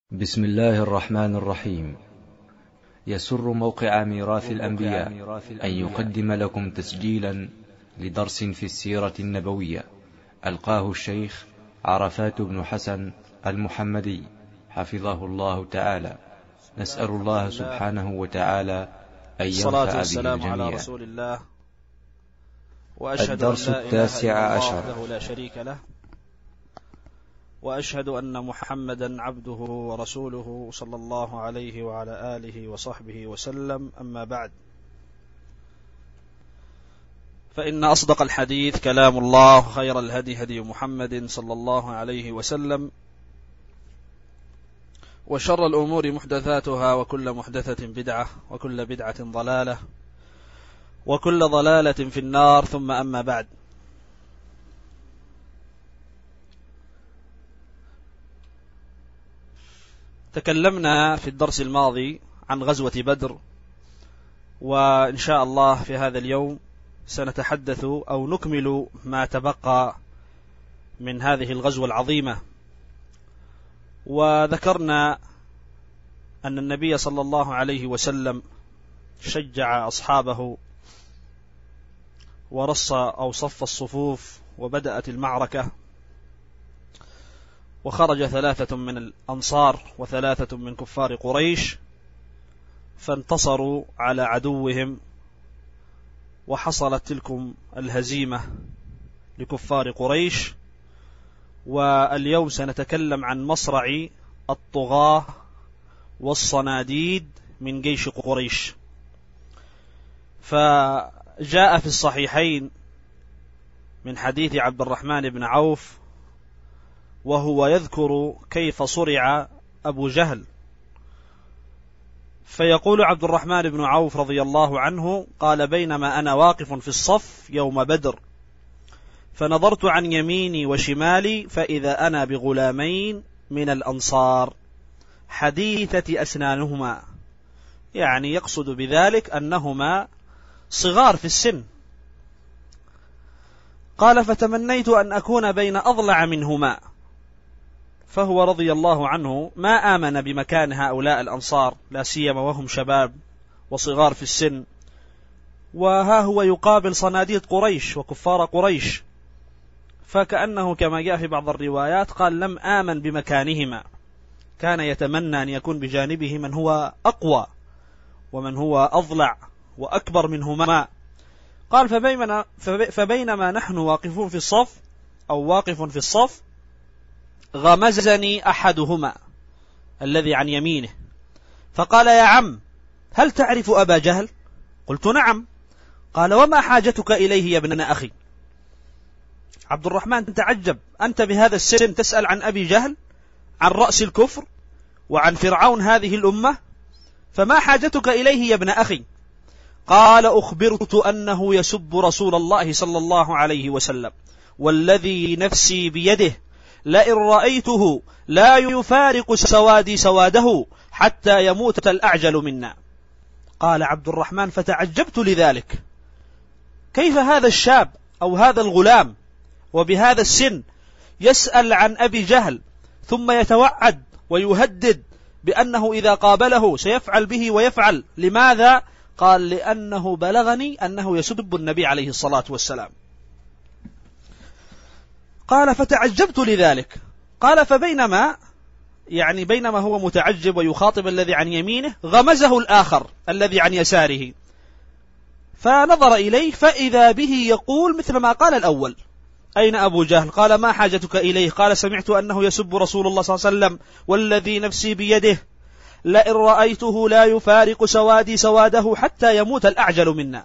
بسم الله الرحمن الرحيم. يسر موقع ميراث الأنبياء أن يقدم لكم تسجيلا لدرس في السيرة النبوية ألقاه الشيخ عرفات بن حسن المحمدي حفظه الله تعالى. نسأل الله سبحانه وتعالى أن ينفع به الجميع. على رسول الله وأشهد الدرس أن لا إله التاسع إلا الله عشر. وحده لا شريك له، وأشهد أن محمدا عبده ورسوله صلى الله عليه وعلى آله وصحبه وسلم. أما بعد، فإن أصدق الحديث كلام الله، خير الهدي هدي محمد صلى الله عليه وسلم، وشر الأمور محدثاتها، وكل محدثة بدعة، وكل بدعة ضلالة، وكل ضلالة في النار. ثم أما بعد، تكلمنا في الدرس الماضي عن غزوة بدر، وإن شاء الله في هذا اليوم سنتحدث أو نكمل ما تبقى من هذه الغزوة العظيمة. وذكرنا أن النبي صلى الله عليه وسلم شجع أصحابه ورص أو صف الصفوف، وبدأت المعركة، وخرج 3 من الأنصار و3 من كفار قريش، فانتصروا على عدوهم، وحصلت تلكم الهزيمة لكفار قريش. واليوم سنتكلم عن مصرع الطغاة والصناديد من جيش قريش. فجاء في الصحيحين من حديث عبد الرحمن بن عوف، وهو يذكر كيف صرع أبو جهل، فيقول عبد الرحمن بن عوف رضي الله عنه قال: بينما أنا واقف في الصف يوم بدر، فنظرت عن يميني وشمالي، فإذا أنا بغلامين من الأنصار حديثة أسنانهما، يعني يقصد بذلك أنهما صغار في السن. قال: فتمنيت أن أكون بين أضلع منهما. فهو رضي الله عنه ما آمن بمكان هؤلاء الأنصار، لا سيما وهم شباب وصغار في السن، وها هو يقابل صناديد قريش وكفار قريش، فكأنه كما جاء في بعض الروايات قال: لم آمن بمكانهما، كان يتمنى أن يكون بجانبه من هو أقوى ومن هو أضلع وأكبر منهما. قال: فبينما نحن واقفون في الصف أو واقف في الصف، غمزني أحدهما الذي عن يمينه، فقال: يا عم، هل تعرف أبا جهل؟ قلت: نعم. قال: وما حاجتك إليه يا ابن أخي؟ عبد الرحمن تعجب، أنت بهذا السن تسأل عن أبي جهل، عن رأس الكفر وعن فرعون هذه الأمة، فما حاجتك إليه يا ابن أخي؟ قال: أخبرت أنه يسب رسول الله صلى الله عليه وسلم، والذي نفسي بيده لئن رأيته لا يفارق سوادي سواده حتى يموت الأعجل منا. قال عبد الرحمن: فتعجبت لذلك، كيف هذا الشاب أو هذا الغلام وبهذا السن يسأل عن أبي جهل، ثم يتوعد ويهدد بأنه إذا قابله سيفعل به ويفعل. لماذا؟ قال: لأنه بلغني أنه يسب النبي عليه الصلاة والسلام. قال: فتعجبت لذلك. قال: بينما هو متعجب ويخاطب الذي عن يمينه، غمزه الآخر الذي عن يساره، فنظر إليه فإذا به يقول مثل ما قال الأول: أين أبو جهل؟ قال: ما حاجتك إليه؟ قال: سمعت أنه يسب رسول الله صلى الله عليه وسلم، والذي نفسي بيده لئن رأيته لا يفارق سوادي سواده حتى يموت الأعجل منا.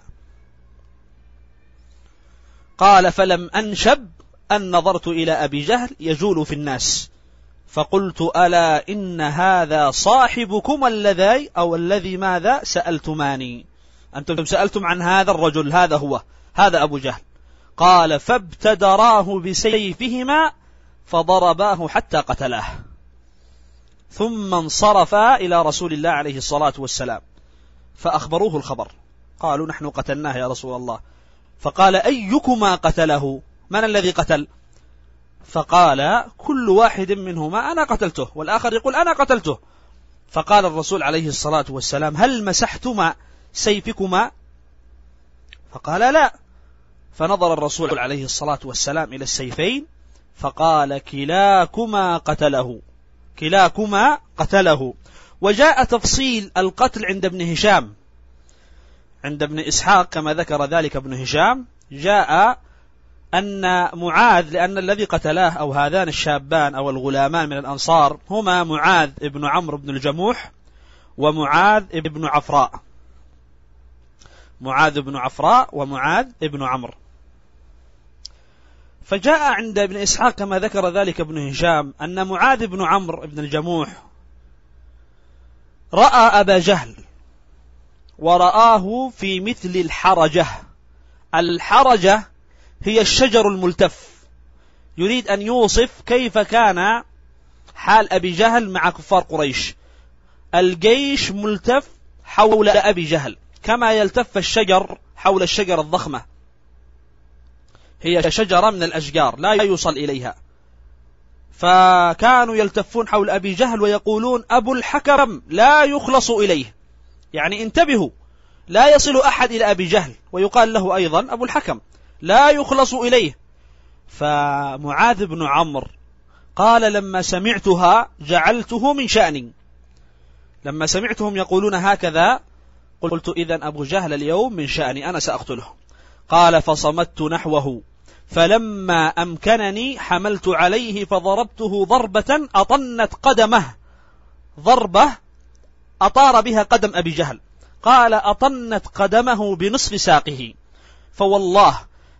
قال: فلم أنشب أن نظرت إلى أبي جهل يجول في الناس، فقلت: ألا إن هذا صاحبكم الذي ماذا سألتماني؟ أنتم سألتم عن هذا الرجل، هذا أبو جهل. قال: فابتدراه بسيفهما فضرباه حتى قتلاه، ثم انصرفا إلى رسول الله عليه الصلاة والسلام فأخبروه الخبر. قالوا: نحن قتلناه يا رسول الله. فقال: أيكما قتله؟ من الذي قتل؟ فقال كل واحد منهما أنا قتلته، والآخر يقول أنا قتلته. فقال الرسول عليه الصلاة والسلام هل مسحتما سيفكما؟ فقال لا. فنظر الرسول عليه الصلاة والسلام إلى السيفين فقال كلاكما قتله، كلاكما قتله. وجاء تفصيل القتل عند ابن هشام، عند ابن إسحاق كما ذكر ذلك ابن هشام، جاء أن معاذ، لأن الذي قتلاه أو هذان الشابان أو الغلامان من الأنصار هما معاذ ابن عمرو بن الجموح ومعاذ ابن عفراء، معاذ بن عفراء ومعاذ ابن عمرو. فجاء عند ابن إسحاق كما ذكر ذلك ابن هشام أن معاذ بن عمرو بن الجموح رأى أبا جهل ورآه في مثل الحرجة. الحرجة هي الشجر الملتف. يريد أن يوصف كيف كان حال أبي جهل مع كفار قريش. الجيش ملتف حول أبي جهل كما يلتف الشجر حول الشجرة الضخمة، هي شجرة من الأشجار لا يوصل إليها. فكانوا يلتفون حول أبي جهل ويقولون أبو الحكم لا يخلص إليه، يعني انتبهوا لا يصل أحد إلى أبي جهل، ويقال له أيضا أبو الحكم لا يخلص إليه. فمعاذ بن عمرو قال لما سمعتها جعلته من شأني، لما سمعتهم يقولون هكذا قلت إذن أبو جهل اليوم من شأني أنا سأقتله. قال فصمت نحوه فلما أمكنني حملت عليه فضربته ضربة أطنت قدمه، ضربة أطار بها قدم أبي جهل. قال أطنت قدمه بنصف ساقه، فوالله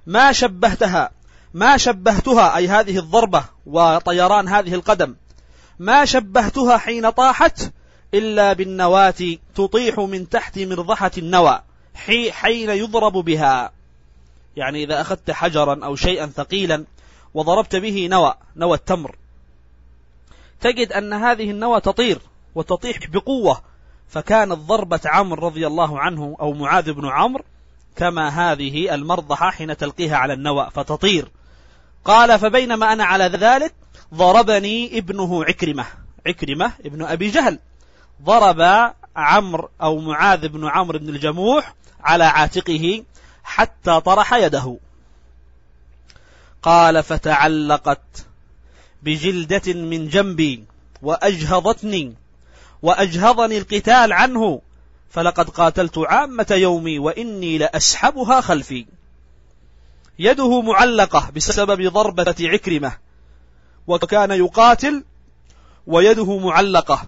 ما شبهتها أي هذه الضربة وطيران هذه القدم ما شبهتها حين طاحت إلا بالنواة تطيح من تحت مرضحة النوى حين يضرب بها. يعني إذا أخذت حجرا أو شيئا ثقيلا وضربت به نوى التمر تجد أن هذه النوى تطير وتطيح بقوة. فكانت ضربة عمرو رضي الله عنه أو معاذ بن عمرو كما هذه المرضحة حين تلقيها على النوى فتطير. قال فبينما أنا على ذلك ضربني ابنه عكرمة ابن أبي جهل، ضرب عمرو أو معاذ بن عمرو بن الجموح على عاتقه حتى طرح يده. قال فتعلقت بجلدة من جنبي وأجهضني القتال عنه، فلقد قاتلت عامة يومي وإني لأسحبها خلفي. يده معلقة بسبب ضربة عكرمة، وكان يقاتل ويده معلقة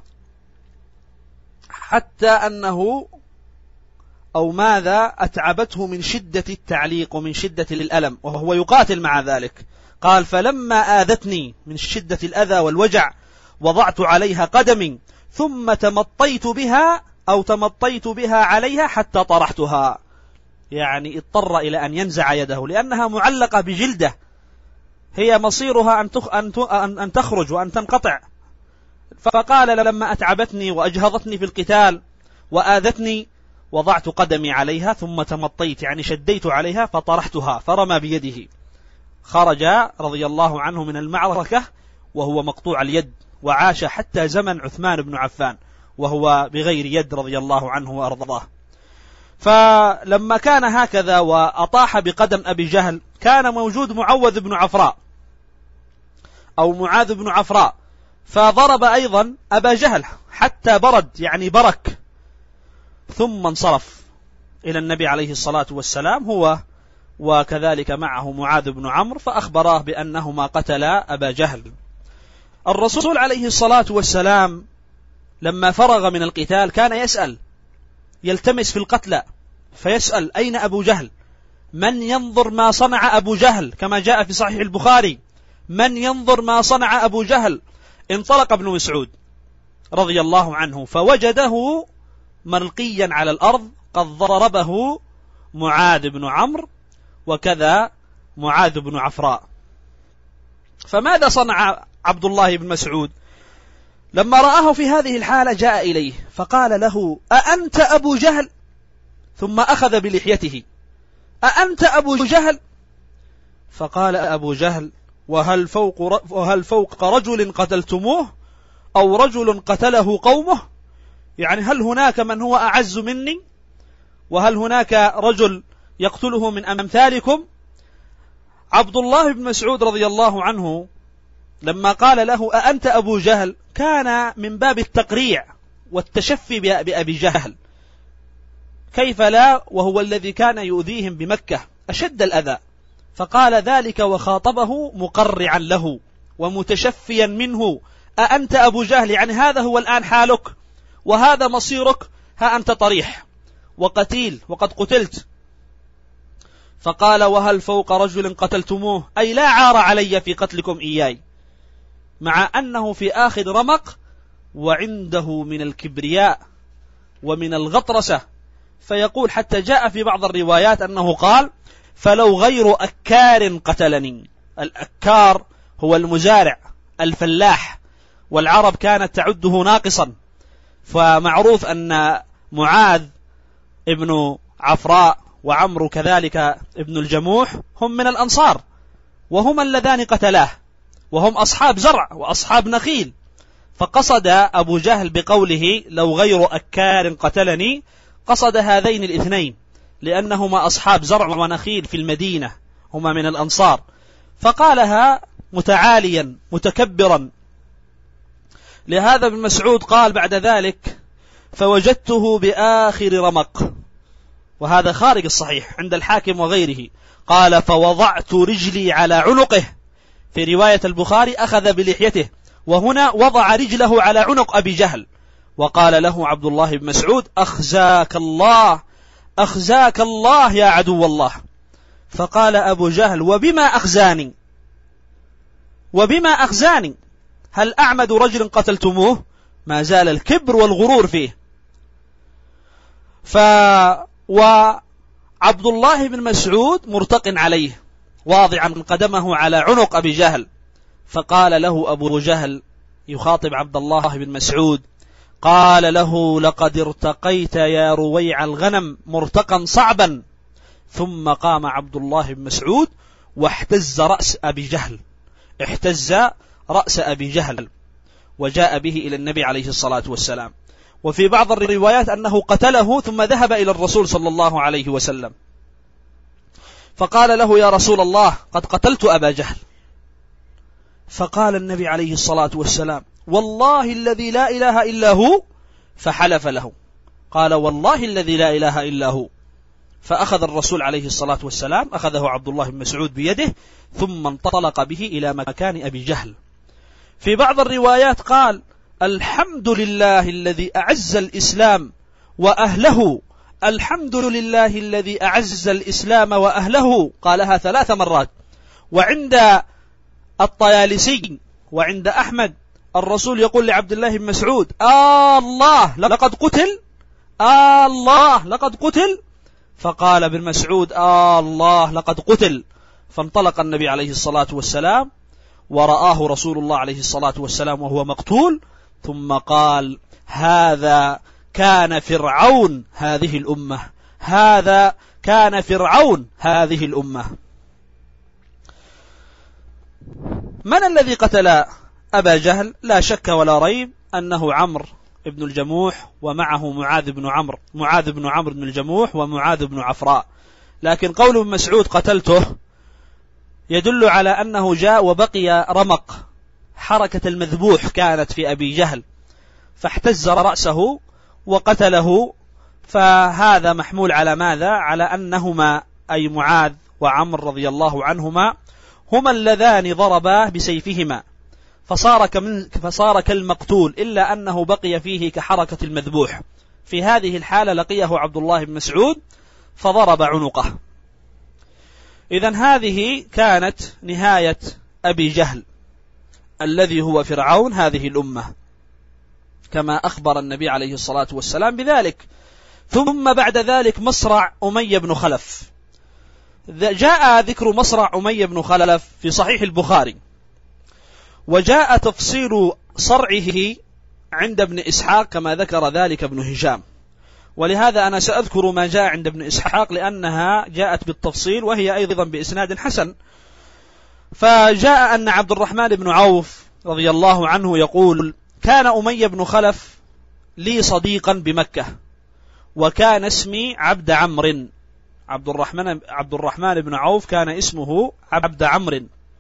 حتى أنه أو ماذا أتعبته من شدة التعليق ومن شدة الألم وهو يقاتل مع ذلك. قال فلما آذتني من شدة الأذى والوجع وضعت عليها قدمي ثم تمطيت بها عليها حتى طرحتها. يعني اضطر إلى أن ينزع يده لأنها معلقة بجلده، هي مصيرها أن تخرج وأن تنقطع. فقال لما أتعبتني وأجهضتني في القتال وآذتني وضعت قدمي عليها ثم تمطيت، يعني شديت عليها فطرحتها، فرمى بيده. خرج رضي الله عنه من المعركة وهو مقطوع اليد، وعاش حتى زمن عثمان بن عفان وهو بغير يد رضي الله عنه وأرضاه. فلما كان هكذا وأطاح بقدم أبي جهل كان موجود معوذ بن عفراء أو معاذ بن عفراء، فضرب أيضا أبا جهل حتى برد، يعني برك، ثم انصرف إلى النبي عليه الصلاة والسلام هو وكذلك معه معاذ بن عمرو فأخبراه بأنهما قتلا أبا جهل. الرسول عليه الصلاة والسلام لما فرغ من القتال كان يلتمس في القتلى فيسأل أين أبو جهل؟ من ينظر ما صنع أبو جهل؟ كما جاء في صحيح البخاري من ينظر ما صنع أبو جهل؟ انطلق ابن مسعود رضي الله عنه فوجده ملقيا على الأرض قد ضربه معاذ بن عمرو وكذا معاذ بن عفراء. فماذا صنع عبد الله بن مسعود؟ لما رآه في هذه الحالة جاء إليه فقال له أأنت أبو جهل؟ ثم أخذ بلحيته أأنت أبو جهل؟ فقال أبو جهل وهل فوق رجل قتلتموه أو رجل قتله قومه، يعني هل هناك من هو أعز مني، وهل هناك رجل يقتله من أمثالكم؟ عبد الله بن مسعود رضي الله عنه لما قال له أأنت أبو جهل كان من باب التقريع والتشفي بأبي جهل، كيف لا وهو الذي كان يؤذيهم بمكة أشد الأذى، فقال ذلك وخاطبه مقرعا له ومتشفيا منه، أأنت أبو جهل، يعني هذا هو الآن حالك وهذا مصيرك، ها أنت طريح وقتيل وقد قتلت. فقال وهل فوق رجل قتلتموه، أي لا عار علي في قتلكم إياي، مع أنه في آخر رمق وعنده من الكبرياء ومن الغطرسة، فيقول حتى جاء في بعض الروايات أنه قال فلو غير أكار قتلني. الأكار هو المزارع الفلاح، والعرب كانت تعده ناقصا، فمعروف أن معاذ ابن عفراء وعمرو كذلك ابن الجموح هم من الأنصار، وهما اللذان قتلاه، وهم أصحاب زرع وأصحاب نخيل. فقصد أبو جهل بقوله لو غير أكار قتلني، قصد هذين الاثنين لأنهما أصحاب زرع ونخيل في المدينة، هما من الأنصار، فقالها متعاليا متكبرا. لهذا ابن مسعود قال بعد ذلك فوجدته بآخر رمق، وهذا خارج الصحيح عند الحاكم وغيره، قال فوضعت رجلي على عنقه، في رواية البخاري أخذ بلحيته، وهنا وضع رجله على عنق أبي جهل، وقال له عبد الله بن مسعود أخزاك الله أخزاك الله يا عدو الله. فقال أبو جهل وبما أخزاني وبما أخزاني، هل أعمد رجل قتلتموه؟ ما زال الكبر والغرور فيه. وعبد الله بن مسعود مرتق عليه واضعا قدمه على عنق أبي جهل، فقال له أبو جهل يخاطب عبد الله بن مسعود، قال له لقد ارتقيت يا رويع الغنم مرتقا صعبا. ثم قام عبد الله بن مسعود واحتز رأس أبي جهل، احتز رأس أبي جهل، وجاء به إلى النبي عليه الصلاة والسلام. وفي بعض الروايات أنه قتله ثم ذهب إلى الرسول صلى الله عليه وسلم فقال له يا رسول الله قد قتلت أبا جهل. فقال النبي عليه الصلاة والسلام والله الذي لا إله إلا هو، فحلف له، قال والله الذي لا إله إلا هو. فأخذ الرسول عليه الصلاة والسلام أخذه عبد الله بن مسعود بيده ثم انطلق به إلى مكان أبي جهل. في بعض الروايات قال الحمد لله الذي أعز الإسلام وأهله، الحمد لله الذي أعز الإسلام وأهله، قالها 3 مرات. وعند الطيالسي وعند أحمد الرسول يقول لعبد الله بن مسعود الله لقد قتل، الله لقد قتل. فقال ابن مسعود الله لقد قتل. فانطلق النبي عليه الصلاة والسلام ورآه رسول الله عليه الصلاة والسلام وهو مقتول، ثم قال هذا كان فرعون هذه الأمة، هذا كان فرعون هذه الأمة. من الذي قتل أبا جهل؟ لا شك ولا ريب أنه عمرو بن الجموح، ومعه معاذ بن عمرو بن الجموح ومعاذ بن عفراء. لكن قول ابن مسعود قتلته يدل على أنه جاء وبقي رمق، حركة المذبوح كانت في أبي جهل، فاحتز رأسه وقتله. فهذا محمول على ماذا؟ على أنهما أي معاذ وعمر رضي الله عنهما هما اللذان ضربا بسيفهما، فصار كالمقتول، إلا أنه بقي فيه كحركة المذبوح. في هذه الحالة لقيه عبد الله بن مسعود فضرب عنقه. إذن هذه كانت نهاية أبي جهل الذي هو فرعون هذه الأمة، كما أخبر النبي عليه الصلاة والسلام بذلك. ثم بعد ذلك مصرع أمية بن خلف. جاء ذكر مصرع أمية بن خلف في صحيح البخاري، وجاء تفصيل صرعه عند ابن إسحاق كما ذكر ذلك ابن هشام، ولهذا أنا سأذكر ما جاء عند ابن إسحاق لأنها جاءت بالتفصيل وهي أيضا بإسناد حسن. فجاء أن عبد الرحمن بن عوف رضي الله عنه يقول: كان أمية بن خلف لي صديقا بمكة، وكان اسمي عبد عمرو. عبد الرحمن بن عوف كان اسمه عبد عمرو.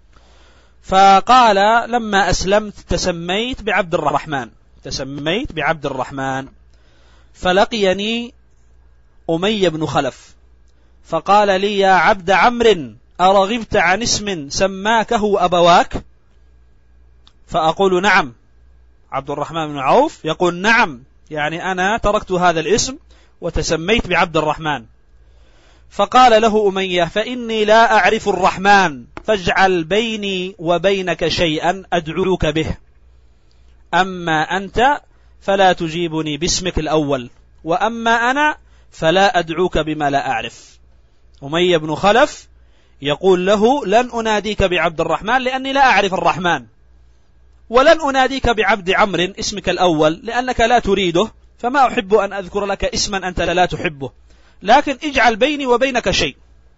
فقال: لما أسلمت تسميت بعبد الرحمن. فلقيني أمية بن خلف فقال لي: يا عبد عمرو، أرغبت عن اسم سماكه أبواك؟ فأقول: نعم. عبد الرحمن بن عوف يقول: نعم، يعني أنا تركت هذا الاسم وتسميت بعبد الرحمن. فقال له أمية: فإني لا أعرف الرحمن، فاجعل بيني وبينك شيئا أدعوك به، أما أنت فلا تجيبني باسمك الأول، وأما أنا فلا أدعوك بما لا أعرف. أمية بن خلف يقول له: لن أناديك بعبد الرحمن لأني لا أعرف الرحمن، ولن أناديك بعبد عمرو اسمك الأول لأنك لا تريده، فما أحب أن أذكر لك اسما أنت لا تحبه، لكن اجعل بيني وبينك شيء.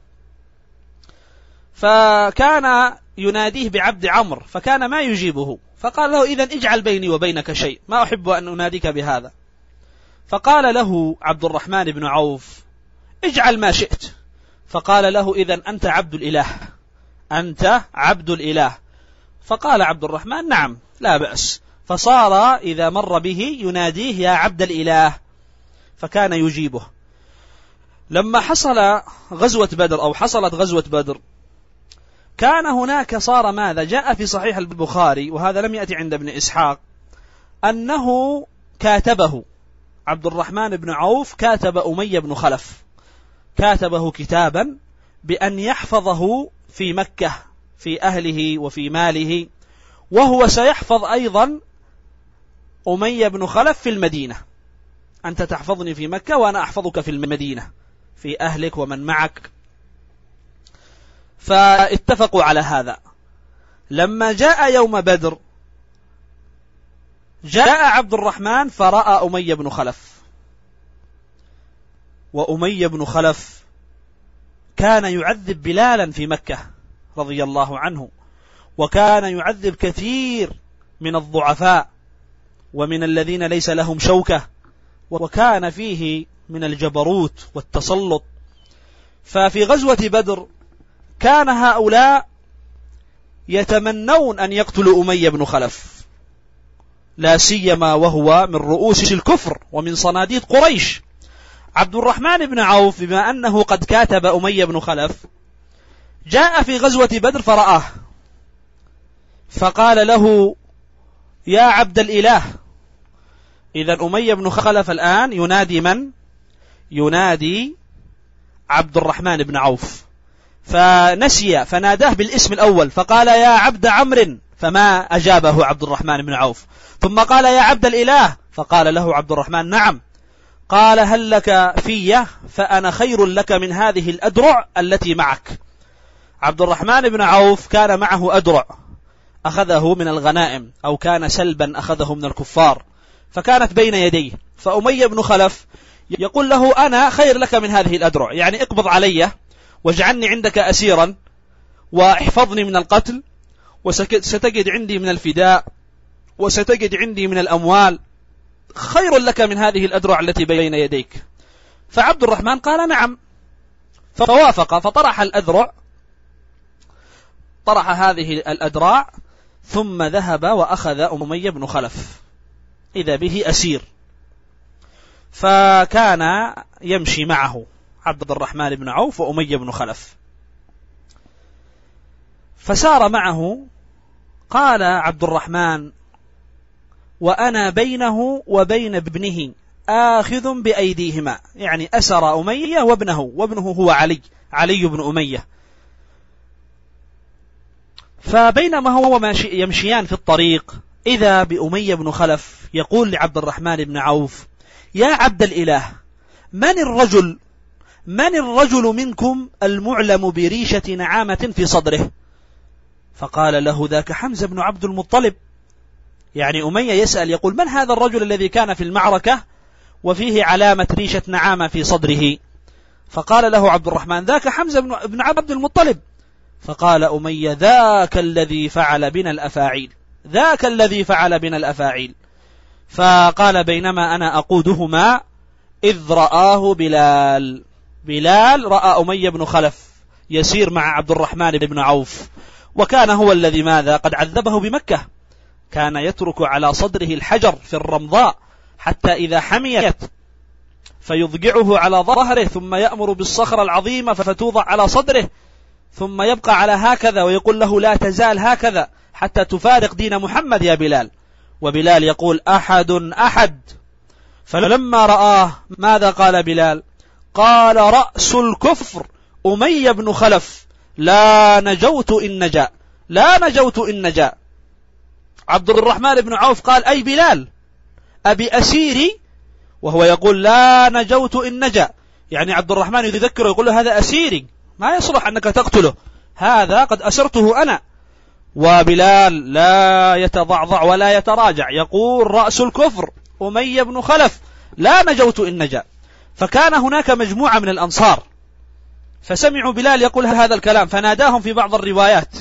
فكان يناديه بعبد عمرو فكان ما يجيبه، فقال له: إذن اجعل بيني وبينك شيء، ما أحب أن أناديك بهذا. فقال له عبد الرحمن بن عوف: اجعل ما شئت. فقال له: إذن أنت عبد الإله. فقال عبد الرحمن: نعم، لا بأس. فصار إذا مر به يناديه: يا عبد الإله، فكان يجيبه. لما حصلت غزوة بدر كان هناك صار ماذا؟ جاء في صحيح البخاري، وهذا لم يأتي عند ابن إسحاق، أنه كاتبه عبد الرحمن بن عوف، كاتب أمية بن خلف، كاتبه كتابا بأن يحفظه في مكة في أهله وفي ماله، وهو سيحفظ أيضا أمية بن خلف في المدينة. أنت تحفظني في مكة وأنا أحفظك في المدينة في أهلك ومن معك. فاتفقوا على هذا. لما جاء يوم بدر جاء عبد الرحمن فرأى أمية بن خلف، وأمية بن خلف كان يعذب بلالا في مكة رضي الله عنه، وكان يعذب كثير من الضعفاء ومن الذين ليس لهم شوكة، وكان فيه من الجبروت والتسلط. ففي غزوة بدر كان هؤلاء يتمنون أن يقتلوا أمية بن خلف، لا سيما وهو من رؤوس الكفر ومن صناديد قريش. عبد الرحمن بن عوف بما أنه قد كاتب أمية بن خلف جاء في غزوة بدر فرآه، فقال له: يا عبد الإله. إذن أمية بن خلف الآن ينادي من؟ ينادي عبد الرحمن بن عوف، فنسي فناداه بالاسم الأول فقال: يا عبد عمرو، فما أجابه عبد الرحمن بن عوف. ثم قال: يا عبد الإله، فقال له عبد الرحمن: نعم. قال: هل لك في؟ فأنا خير لك من هذه الأدرع التي معك. عبد الرحمن بن عوف كان معه أدرع أخذه من الغنائم، أو كان سلبا أخذه من الكفار، فكانت بين يديه. فأمية بن خلف يقول له: أنا خير لك من هذه الأدرع، يعني اقبض علي واجعلني عندك أسيرا واحفظني من القتل، وستجد عندي من الفداء وستجد عندي من الأموال، خير لك من هذه الأدرع التي بين يديك. فعبد الرحمن قال: نعم. فوافق، فطرح الأذرع، طرح هذه الأدراع، ثم ذهب وأخذ أمية بن خلف إذا به أسير. فكان يمشي معه عبد الرحمن بن عوف وأمية بن خلف، فسار معه. قال عبد الرحمن: وأنا بينه وبين ابنه آخذ بأيديهما، يعني أسر أمية وابنه هو علي بن أمية. فبينما هو يمشيان في الطريق إذا بأمية بن خلف يقول لعبد الرحمن بن عوف: يا عبد الإله، من الرجل منكم المعلم بريشة نعامة في صدره؟ فقال له: ذاك حمزة بن عبد المطلب. يعني أمية يسأل يقول: من هذا الرجل الذي كان في المعركة وفيه علامة ريشة نعامة في صدره؟ فقال له عبد الرحمن: ذاك حمزة بن عبد المطلب. فقال أمية: ذاك الذي فعل بنا الأفاعيل، ذاك الذي فعل بنا الأفاعيل. فقال: بينما أنا أقودهما إذ رآه بلال. بلال رأى أمية بن خلف يسير مع عبد الرحمن بن عوف، وكان هو الذي ماذا؟ قد عذبه بمكة، كان يترك على صدره الحجر في الرمضاء حتى إذا حميت فيضجعه على ظهره، ثم يأمر بالصخرة العظيمة فتوضع على صدره، ثم يبقى على هكذا ويقول له: لا تزال هكذا حتى تفارق دين محمد يا بلال. وبلال يقول: أحد أحد. فلما رآه ماذا قال بلال؟ قال: رأس الكفر أمية بن خلف، لا نجوت إن نجا، لا نجوت إن نجا. عبد الرحمن بن عوف قال: أي بلال أبي أسيري؟ وهو يقول: لا نجوت إن نجا، يعني عبد الرحمن يذكره يقول له: هذا أسيري، ما يصلح أنك تقتله، هذا قد أسرته أنا. وبلال لا يتضعضع ولا يتراجع، يقول: رأس الكفر أمية بن خلف، لا نجوت إن نجا. فكان هناك مجموعة من الأنصار فسمعوا بلال يقول هذا الكلام، فناداهم في بعض الروايات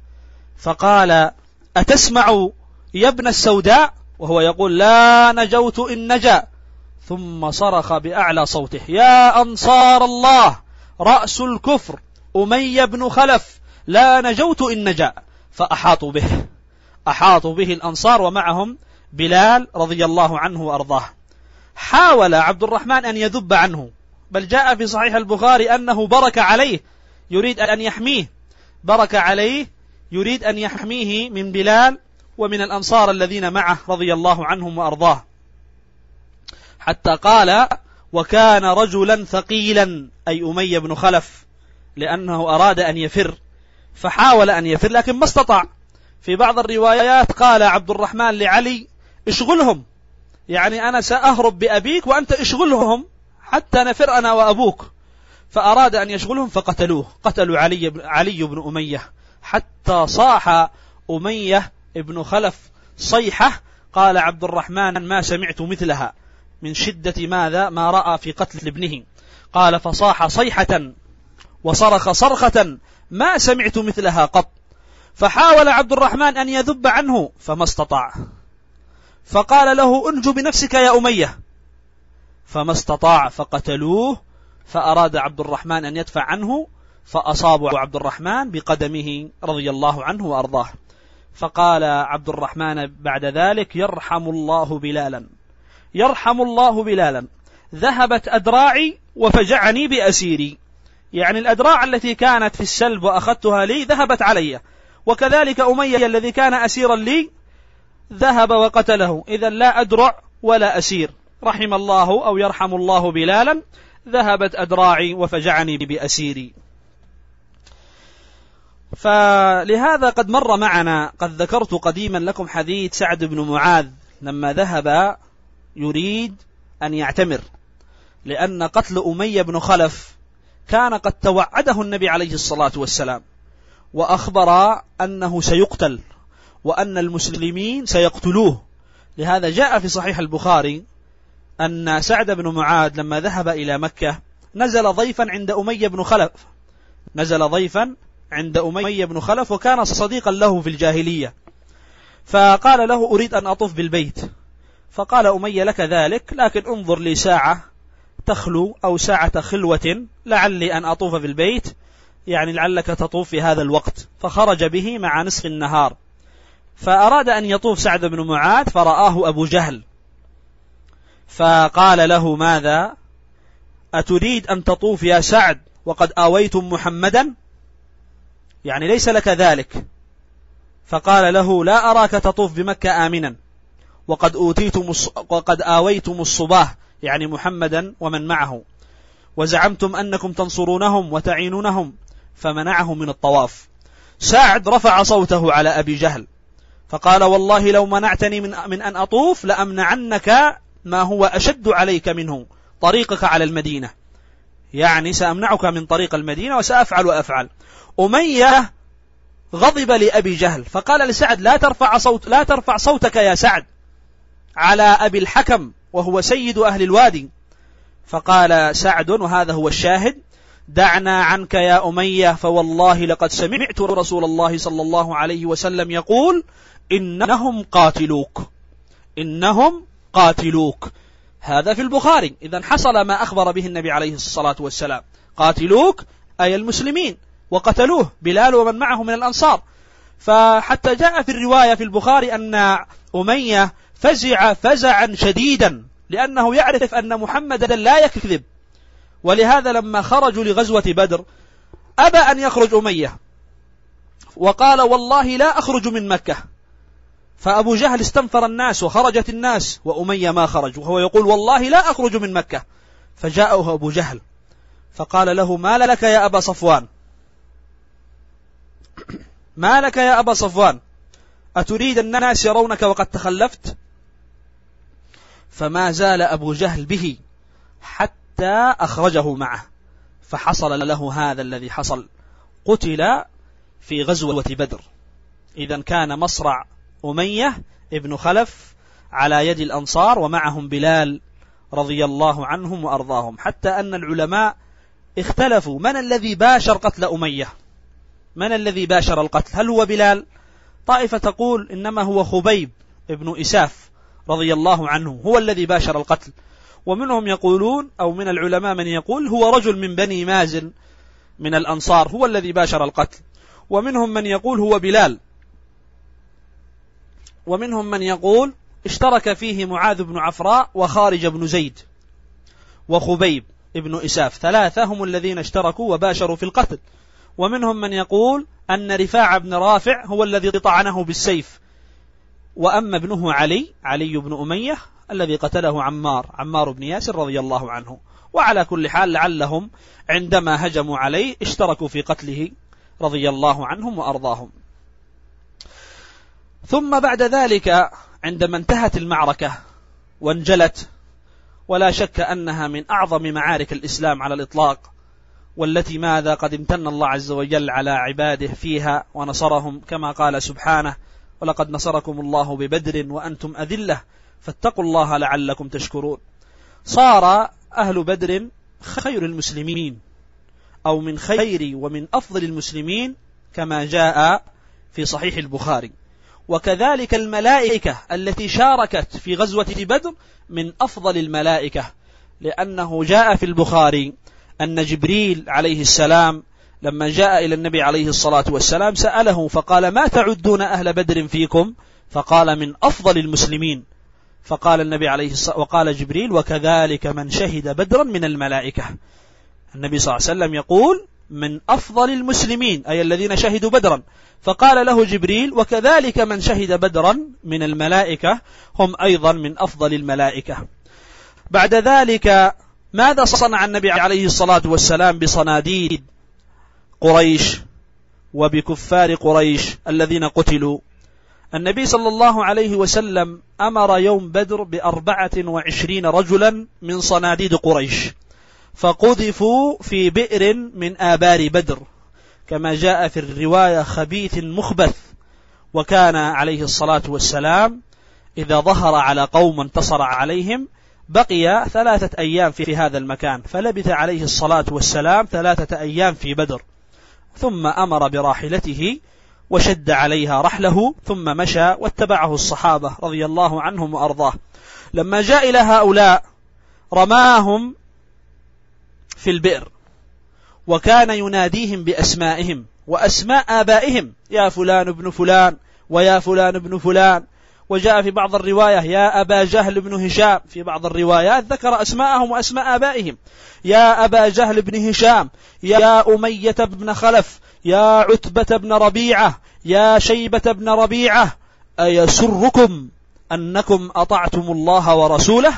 فقال: أتسمع يا ابن السوداء؟ وهو يقول: لا نجوت إن نجا. ثم صرخ بأعلى صوته: يا أنصار الله، رأس الكفر أمية بن خلف، لا نجوت إن نجا. فأحاطوا به، أحاطوا به الأنصار ومعهم بلال رضي الله عنه وأرضاه. حاول عبد الرحمن أن يذب عنه، بل جاء في صحيح البخاري أنه برك عليه يريد أن يحميه، برك عليه يريد أن يحميه من بلال ومن الأنصار الذين معه رضي الله عنهم وأرضاه، حتى قال: وكان رجلا ثقيلا، أي أمية بن خلف، لأنه أراد أن يفر، فحاول أن يفر لكن ما استطاع. في بعض الروايات قال عبد الرحمن لعلي: اشغلهم، يعني أنا سأهرب بأبيك وأنت اشغلهم حتى نفر أنا وأبوك. فأراد أن يشغلهم فقتلوه، قتلوا علي بن أمية، حتى صاح أمية بن خلف صيحة قال عبد الرحمن: ما سمعت مثلها، من شدة ماذا؟ ما رأى في قتل ابنه. قال: فصاح صيحة وصرخ صرخة ما سمعت مثلها قط. فحاول عبد الرحمن أن يذب عنه فما استطاع، فقال له: انجو بنفسك يا أمية، فما استطاع، فقتلوه. فأراد عبد الرحمن أن يدفع عنه، فأصابوا عبد الرحمن بقدمه رضي الله عنه وأرضاه. فقال عبد الرحمن بعد ذلك: يرحم الله بلالا، يرحم الله بلالا، ذهبت أدراعي وفجعني بأسيري، يعني الأدراع التي كانت في السلب وأخذتها لي ذهبت علي، وكذلك أمية الذي كان أسيرا لي ذهب وقتله، إذا لا أدرع ولا أسير. رحم الله أو يرحم الله بلالا، ذهبت أدراعي وفجعني بأسيري. فلهذا قد مر معنا، قد ذكرت قديما لكم حديث سعد بن معاذ لما ذهب يريد أن يعتمر، لأن قتل أمية بن خلف كان قد توعده النبي عليه الصلاة والسلام، وأخبر أنه سيقتل وأن المسلمين سيقتلوه. لهذا جاء في صحيح البخاري أن سعد بن معاذ لما ذهب إلى مكة نزل ضيفا عند أمية بن خلف، نزل ضيفا عند أمية بن خلف، وكان صديقا له في الجاهلية، فقال له: أريد أن أطوف بالبيت. فقال أمية: لك ذلك، لكن انظر لي ساعة تخلو أو ساعة خلوة لعلي أن أطوف بالبيت، يعني لعلك تطوف في هذا الوقت. فخرج به مع نصف النهار، فأراد أن يطوف سعد بن معاذ فرآه أبو جهل، فقال له: ماذا أتريد أن تطوف يا سعد وقد آويتم محمدا؟ يعني ليس لك ذلك. فقال له: لا أراك تطوف بمكة آمنا وقد آويتم الصباه، يعني محمدا ومن معه، وزعمتم أنكم تنصرونهم وتعينونهم، فمنعهم من الطواف. سعد رفع صوته على أبي جهل فقال: والله لو منعتني من أن أطوف لأمنعنك ما هو أشد عليك منه، طريقك على المدينة، يعني سأمنعك من طريق المدينة وسأفعل وأفعل. أمية غضب لأبي جهل فقال لسعد: لا ترفع صوتك يا سعد على أبي الحكم وهو سيد أهل الوادي. فقال سعد، وهذا هو الشاهد: دعنا عنك يا أمية، فوالله لقد سمعت رسول الله صلى الله عليه وسلم يقول إنهم قاتلوك، إنهم قاتلوك. هذا في البخاري. إذن حصل ما أخبر به النبي عليه الصلاة والسلام، قاتلوك أي المسلمين، وقتلوه بلال ومن معه من الأنصار. فحتى جاء في الرواية في البخاري أن أمية فزع فزعا شديدا، لأنه يعرف أن محمدا لا يكذب، ولهذا لما خرجوا لغزوة بدر أبى أن يخرج أمية، وقال والله لا أخرج من مكة. فأبو جهل استنفر الناس وخرجت الناس وأمية ما خرج، وهو يقول والله لا أخرج من مكة. فجاءه أبو جهل فقال له ما لك يا أبا صفوان، ما لك يا أبا صفوان، أتريد الناس يرونك وقد تخلفت؟ فما زال أبو جهل به حتى أخرجه معه، فحصل له هذا الذي حصل، قتل في غزوة بدر. إذن كان مصرع أمية ابن خلف على يد الأنصار، ومعهم بلال رضي الله عنهم وأرضاهم، حتى أن العلماء اختلفوا من الذي باشر قتل أمية، من الذي باشر القتل، هل هو بلال؟ طائفة تقول إنما هو خبيب ابن إساف رضي الله عنه هو الذي باشر القتل، ومنهم يقولون أو من العلماء من يقول هو رجل من بني مازن من الأنصار هو الذي باشر القتل، ومنهم من يقول هو بلال، ومنهم من يقول اشترك فيه معاذ بن عفراء وخارج بن زيد وخبيب ابن إساف، ثلاثة هم الذين اشتركوا وباشروا في القتل. ومنهم من يقول أن رفاعة بن رافع هو الذي طعنه بالسيف، وأما ابنه علي بن أمية الذي قتله عمار بن ياسر رضي الله عنه. وعلى كل حال لعلهم عندما هجموا عليه اشتركوا في قتله رضي الله عنهم وأرضاهم. ثم بعد ذلك عندما انتهت المعركة وانجلت، ولا شك أنها من أعظم معارك الإسلام على الإطلاق، والتي ماذا قد امتن الله عز وجل على عباده فيها ونصرهم، كما قال سبحانه ولقد نصركم الله ببدر وأنتم أذلة فاتقوا الله لعلكم تشكرون. صار أهل بدر خير المسلمين، أو من خير ومن أفضل المسلمين كما جاء في صحيح البخاري. وكذلك الملائكة التي شاركت في غزوة بدر من أفضل الملائكة، لأنه جاء في البخاري أن جبريل عليه السلام لما جاء إلى النبي عليه الصلاة والسلام سأله فقال ما تعدون أهل بدر فيكم؟ فقال من أفضل المسلمين. فقال النبي عليه الصلاة وقال جبريل وكذلك من شهد بدرا من الملائكة. النبي صلى الله عليه وسلم يقول من أفضل المسلمين أي الذين شهدوا بدرا، فقال له جبريل وكذلك من شهد بدرا من الملائكة هم أيضا من أفضل الملائكة. بعد ذلك ماذا صنع النبي عليه الصلاة والسلام بصناديد قريش وبكفار قريش الذين قتلوا؟ النبي صلى الله عليه وسلم أمر يوم بدر 24 رجلا من صناديد قريش، فقذفوا في بئر من آبار بدر، كما جاء في الرواية خبيث مخبث. وكان عليه الصلاة والسلام إذا ظهر على قوم انتصر عليهم بقي 3 أيام في هذا المكان، فلبث عليه الصلاة والسلام 3 أيام في بدر، ثم أمر براحلته وشد عليها رحله ثم مشى واتبعه الصحابة رضي الله عنهم وأرضاه. لما جاء إلى هؤلاء رماهم في البئر، وكان يناديهم بأسمائهم وأسماء آبائهم، يا فلان ابن فلان ويا فلان ابن فلان. وجاء في بعض الرواية يا أبا جهل بن هشام، في بعض الروايات ذكر أسماءهم وأسماء آبائهم، يا أبا جهل بن هشام، يا أمية بن خلف، يا عتبة بن ربيعة، يا شيبة بن ربيعة، أيسركم أنكم أطعتم الله ورسوله؟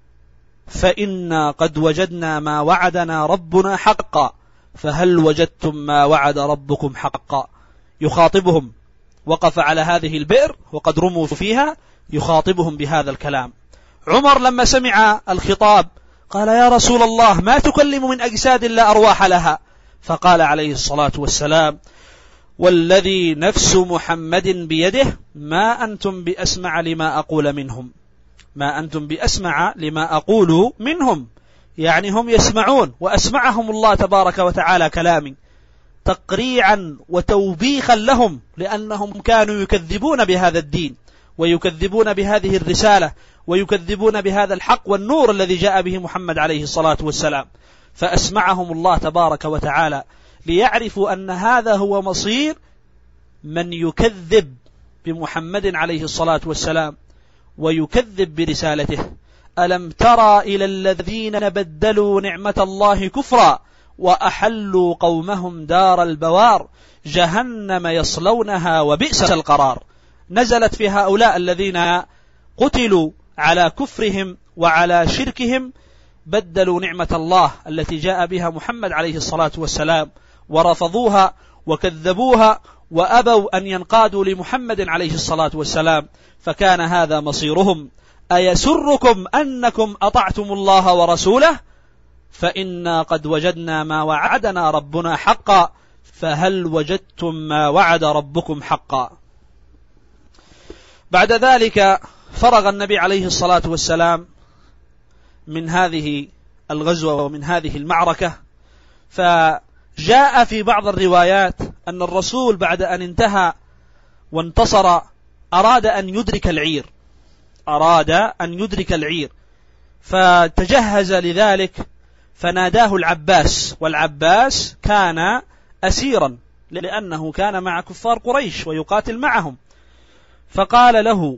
فإنا قد وجدنا ما وعدنا ربنا حقا، فهل وجدتم ما وعد ربكم حقا؟ يخاطبهم، وقف على هذه البئر وقد رموا فيها، يخاطبهم بهذا الكلام. عمر لما سمع الخطاب قال يا رسول الله ما تكلم من أجساد لا أرواح لها؟ فقال عليه الصلاة والسلام والذي نفس محمد بيده ما أنتم بأسمع لما أقول منهم، ما أنتم بأسمع لما أقول منهم، يعني هم يسمعون، وأسمعهم الله تبارك وتعالى كلامي تقريعا وتوبيخا لهم، لأنهم كانوا يكذبون بهذا الدين ويكذبون بهذه الرسالة ويكذبون بهذا الحق والنور الذي جاء به محمد عليه الصلاة والسلام. فأسمعهم الله تبارك وتعالى ليعرفوا أن هذا هو مصير من يكذب بمحمد عليه الصلاة والسلام ويكذب برسالته. ألم ترى إلى الذين بدلوا نعمة الله كفرا وأحلوا قومهم دار البوار جهنم يصلونها وبئس القرار. نزلت في هؤلاء الذين قتلوا على كفرهم وعلى شركهم، بدلوا نعمة الله التي جاء بها محمد عليه الصلاة والسلام ورفضوها وكذبوها وأبوا أن ينقادوا لمحمد عليه الصلاة والسلام، فكان هذا مصيرهم. أيسركم أنكم أطعتم الله ورسوله فإنا قد وجدنا ما وعدنا ربنا حقا فهل وجدتم ما وعد ربكم حقا. بعد ذلك فرغ النبي عليه الصلاة والسلام من هذه الغزوة ومن هذه المعركة، فجاء في بعض الروايات أن الرسول بعد أن انتهى وانتصر أراد أن يدرك العير فتجهز لذلك، فناداه العباس، والعباس كان أسيرا لأنه كان مع كفار قريش ويقاتل معهم، فقال له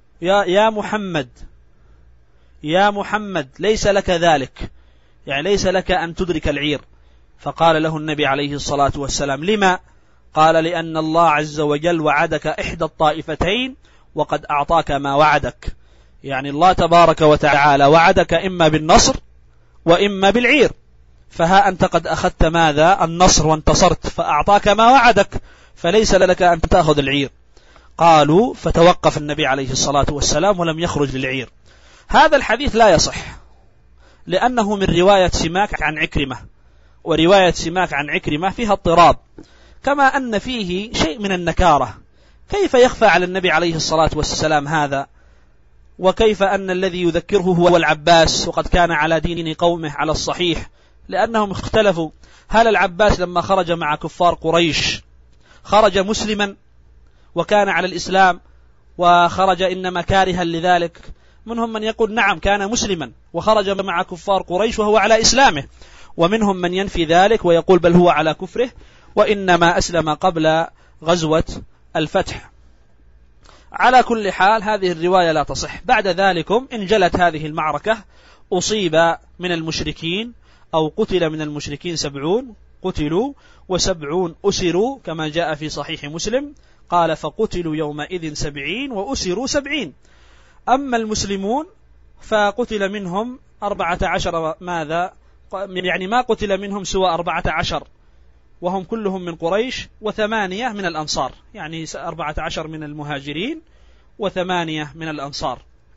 يا محمد ليس لك ذلك، يعني ليس لك أن تدرك العير. فقال له النبي عليه الصلاة والسلام لما؟ قال لأن الله عز وجل وعدك إحدى الطائفتين وقد أعطاك ما وعدك، يعني الله تبارك وتعالى وعدك إما بالنصر وإما بالعير، فها أنت قد أخذت ماذا؟ النصر وانتصرت، فأعطاك ما وعدك، فليس لك أن تأخذ العير. قالوا فتوقف النبي عليه الصلاة والسلام ولم يخرج للعير. هذا الحديث لا يصح لأنه من رواية سماك عن عكرمة، ورواية سماك عن عكرمة فيها اضطراب، كما أن فيه شيء من النكارة. كيف يخفى على النبي عليه الصلاة والسلام هذا؟ وكيف أن الذي يذكره هو العباس وقد كان على دين قومه على الصحيح؟ لأنهم اختلفوا، هل العباس لما خرج مع كفار قريش خرج مسلما وكان على الإسلام وخرج إنما كارها لذلك؟ منهم من يقول نعم كان مسلما وخرج مع كفار قريش وهو على إسلامه، ومنهم من ينفي ذلك ويقول بل هو على كفره وإنما أسلم قبل غزوة الفتح. على كل حال هذه الرواية لا تصح. بعد ذلك انجلت هذه المعركة، أصيب من المشركين أو قتل من المشركين 70 قتلوا و70 أسروا كما جاء في صحيح مسلم، قال فقتلوا يومئذ 70 وأسروا 70. أما المسلمون فقتل منهم 14 ماذا؟ يعني ما قتل منهم سوى 14 وهم كلهم من قريش و8 من الأنصار، يعني 14 من المهاجرين و8 من الأنصار،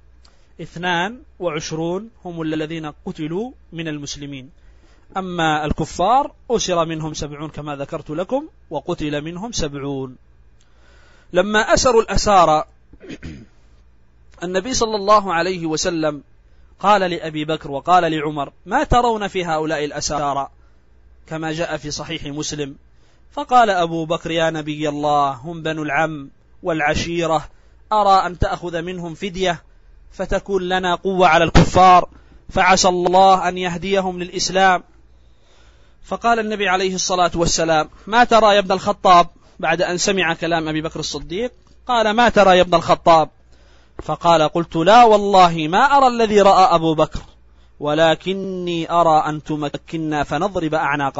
22 هم الذين قتلوا من المسلمين. أما الكفار أسر منهم 70 كما ذكرت لكم وقتل منهم 70. لما أسروا الأسارى النبي صلى الله عليه وسلم قال لأبي بكر وقال لعمر ما ترون في هؤلاء الأسارى؟ كما جاء في صحيح مسلم. فقال أبو بكر يا نبي الله هم بنو العم والعشيرة، أرى أن تأخذ منهم فدية فتكون لنا قوة على الكفار، فعسى الله أن يهديهم للإسلام. فقال النبي عليه الصلاة والسلام ما ترى يا ابن الخطاب؟ بعد أن سمع كلام أبي بكر الصديق قال ما ترى يا ابن الخطاب؟ فقال قلت لا والله ما أرى الذي رأى أبو بكر، ولكني أرى أن تمكننا فنضرب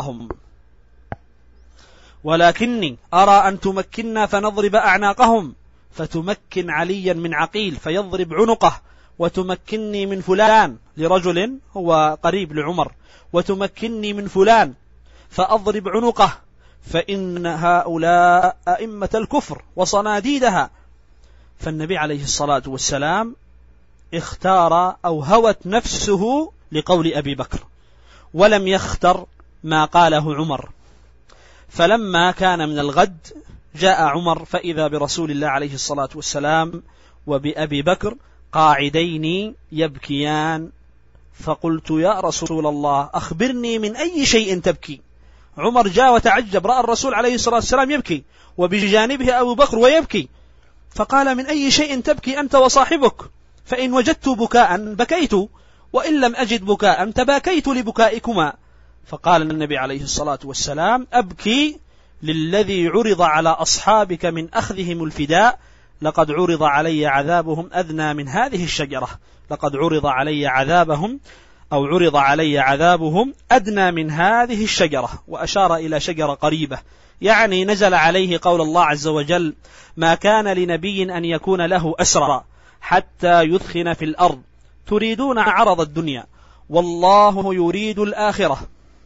أعناقهم، فتمكن عليا من عقيل فيضرب عنقه، وتمكنني من فلان لرجل هو قريب لعمر، وتمكنني من فلان فأضرب عنقه، فإن هؤلاء أئمة الكفر وصناديدها. فالنبي عليه الصلاة والسلام اختار أو هوت نفسه لقول أبي بكر ولم يختر ما قاله عمر. فلما كان من الغد جاء عمر فإذا برسول الله عليه الصلاة والسلام وبأبي بكر قاعدين يبكيان فقلت يا رسول الله أخبرني من أي شيء تبكي. عمر جاء وتعجب، رأى الرسول عليه الصلاة والسلام يبكي وبجانبه أبو بكر ويبكي، فقال من أي شيء تبكي أنت وصاحبك؟ فإن وجدت بكاء بكيت، وإن لم أجد بكاء تباكيت لبكائكما. فقال النبي عليه الصلاة والسلام أبكي للذي عرض على أصحابك من أخذهم الفداء، لقد عرض علي عذابهم أدنى من هذه الشجرة، لقد عرض علي عذابهم أو عرض علي عذابهم أدنى من هذه الشجرة، وأشار إلى شجرة قريبة، يعني نزل عليه قول الله عز وجل ما كان لنبي أن يكون له أسرى حتى يثخن في الأرض تريدون عرض الدنيا والله يريد الآخرة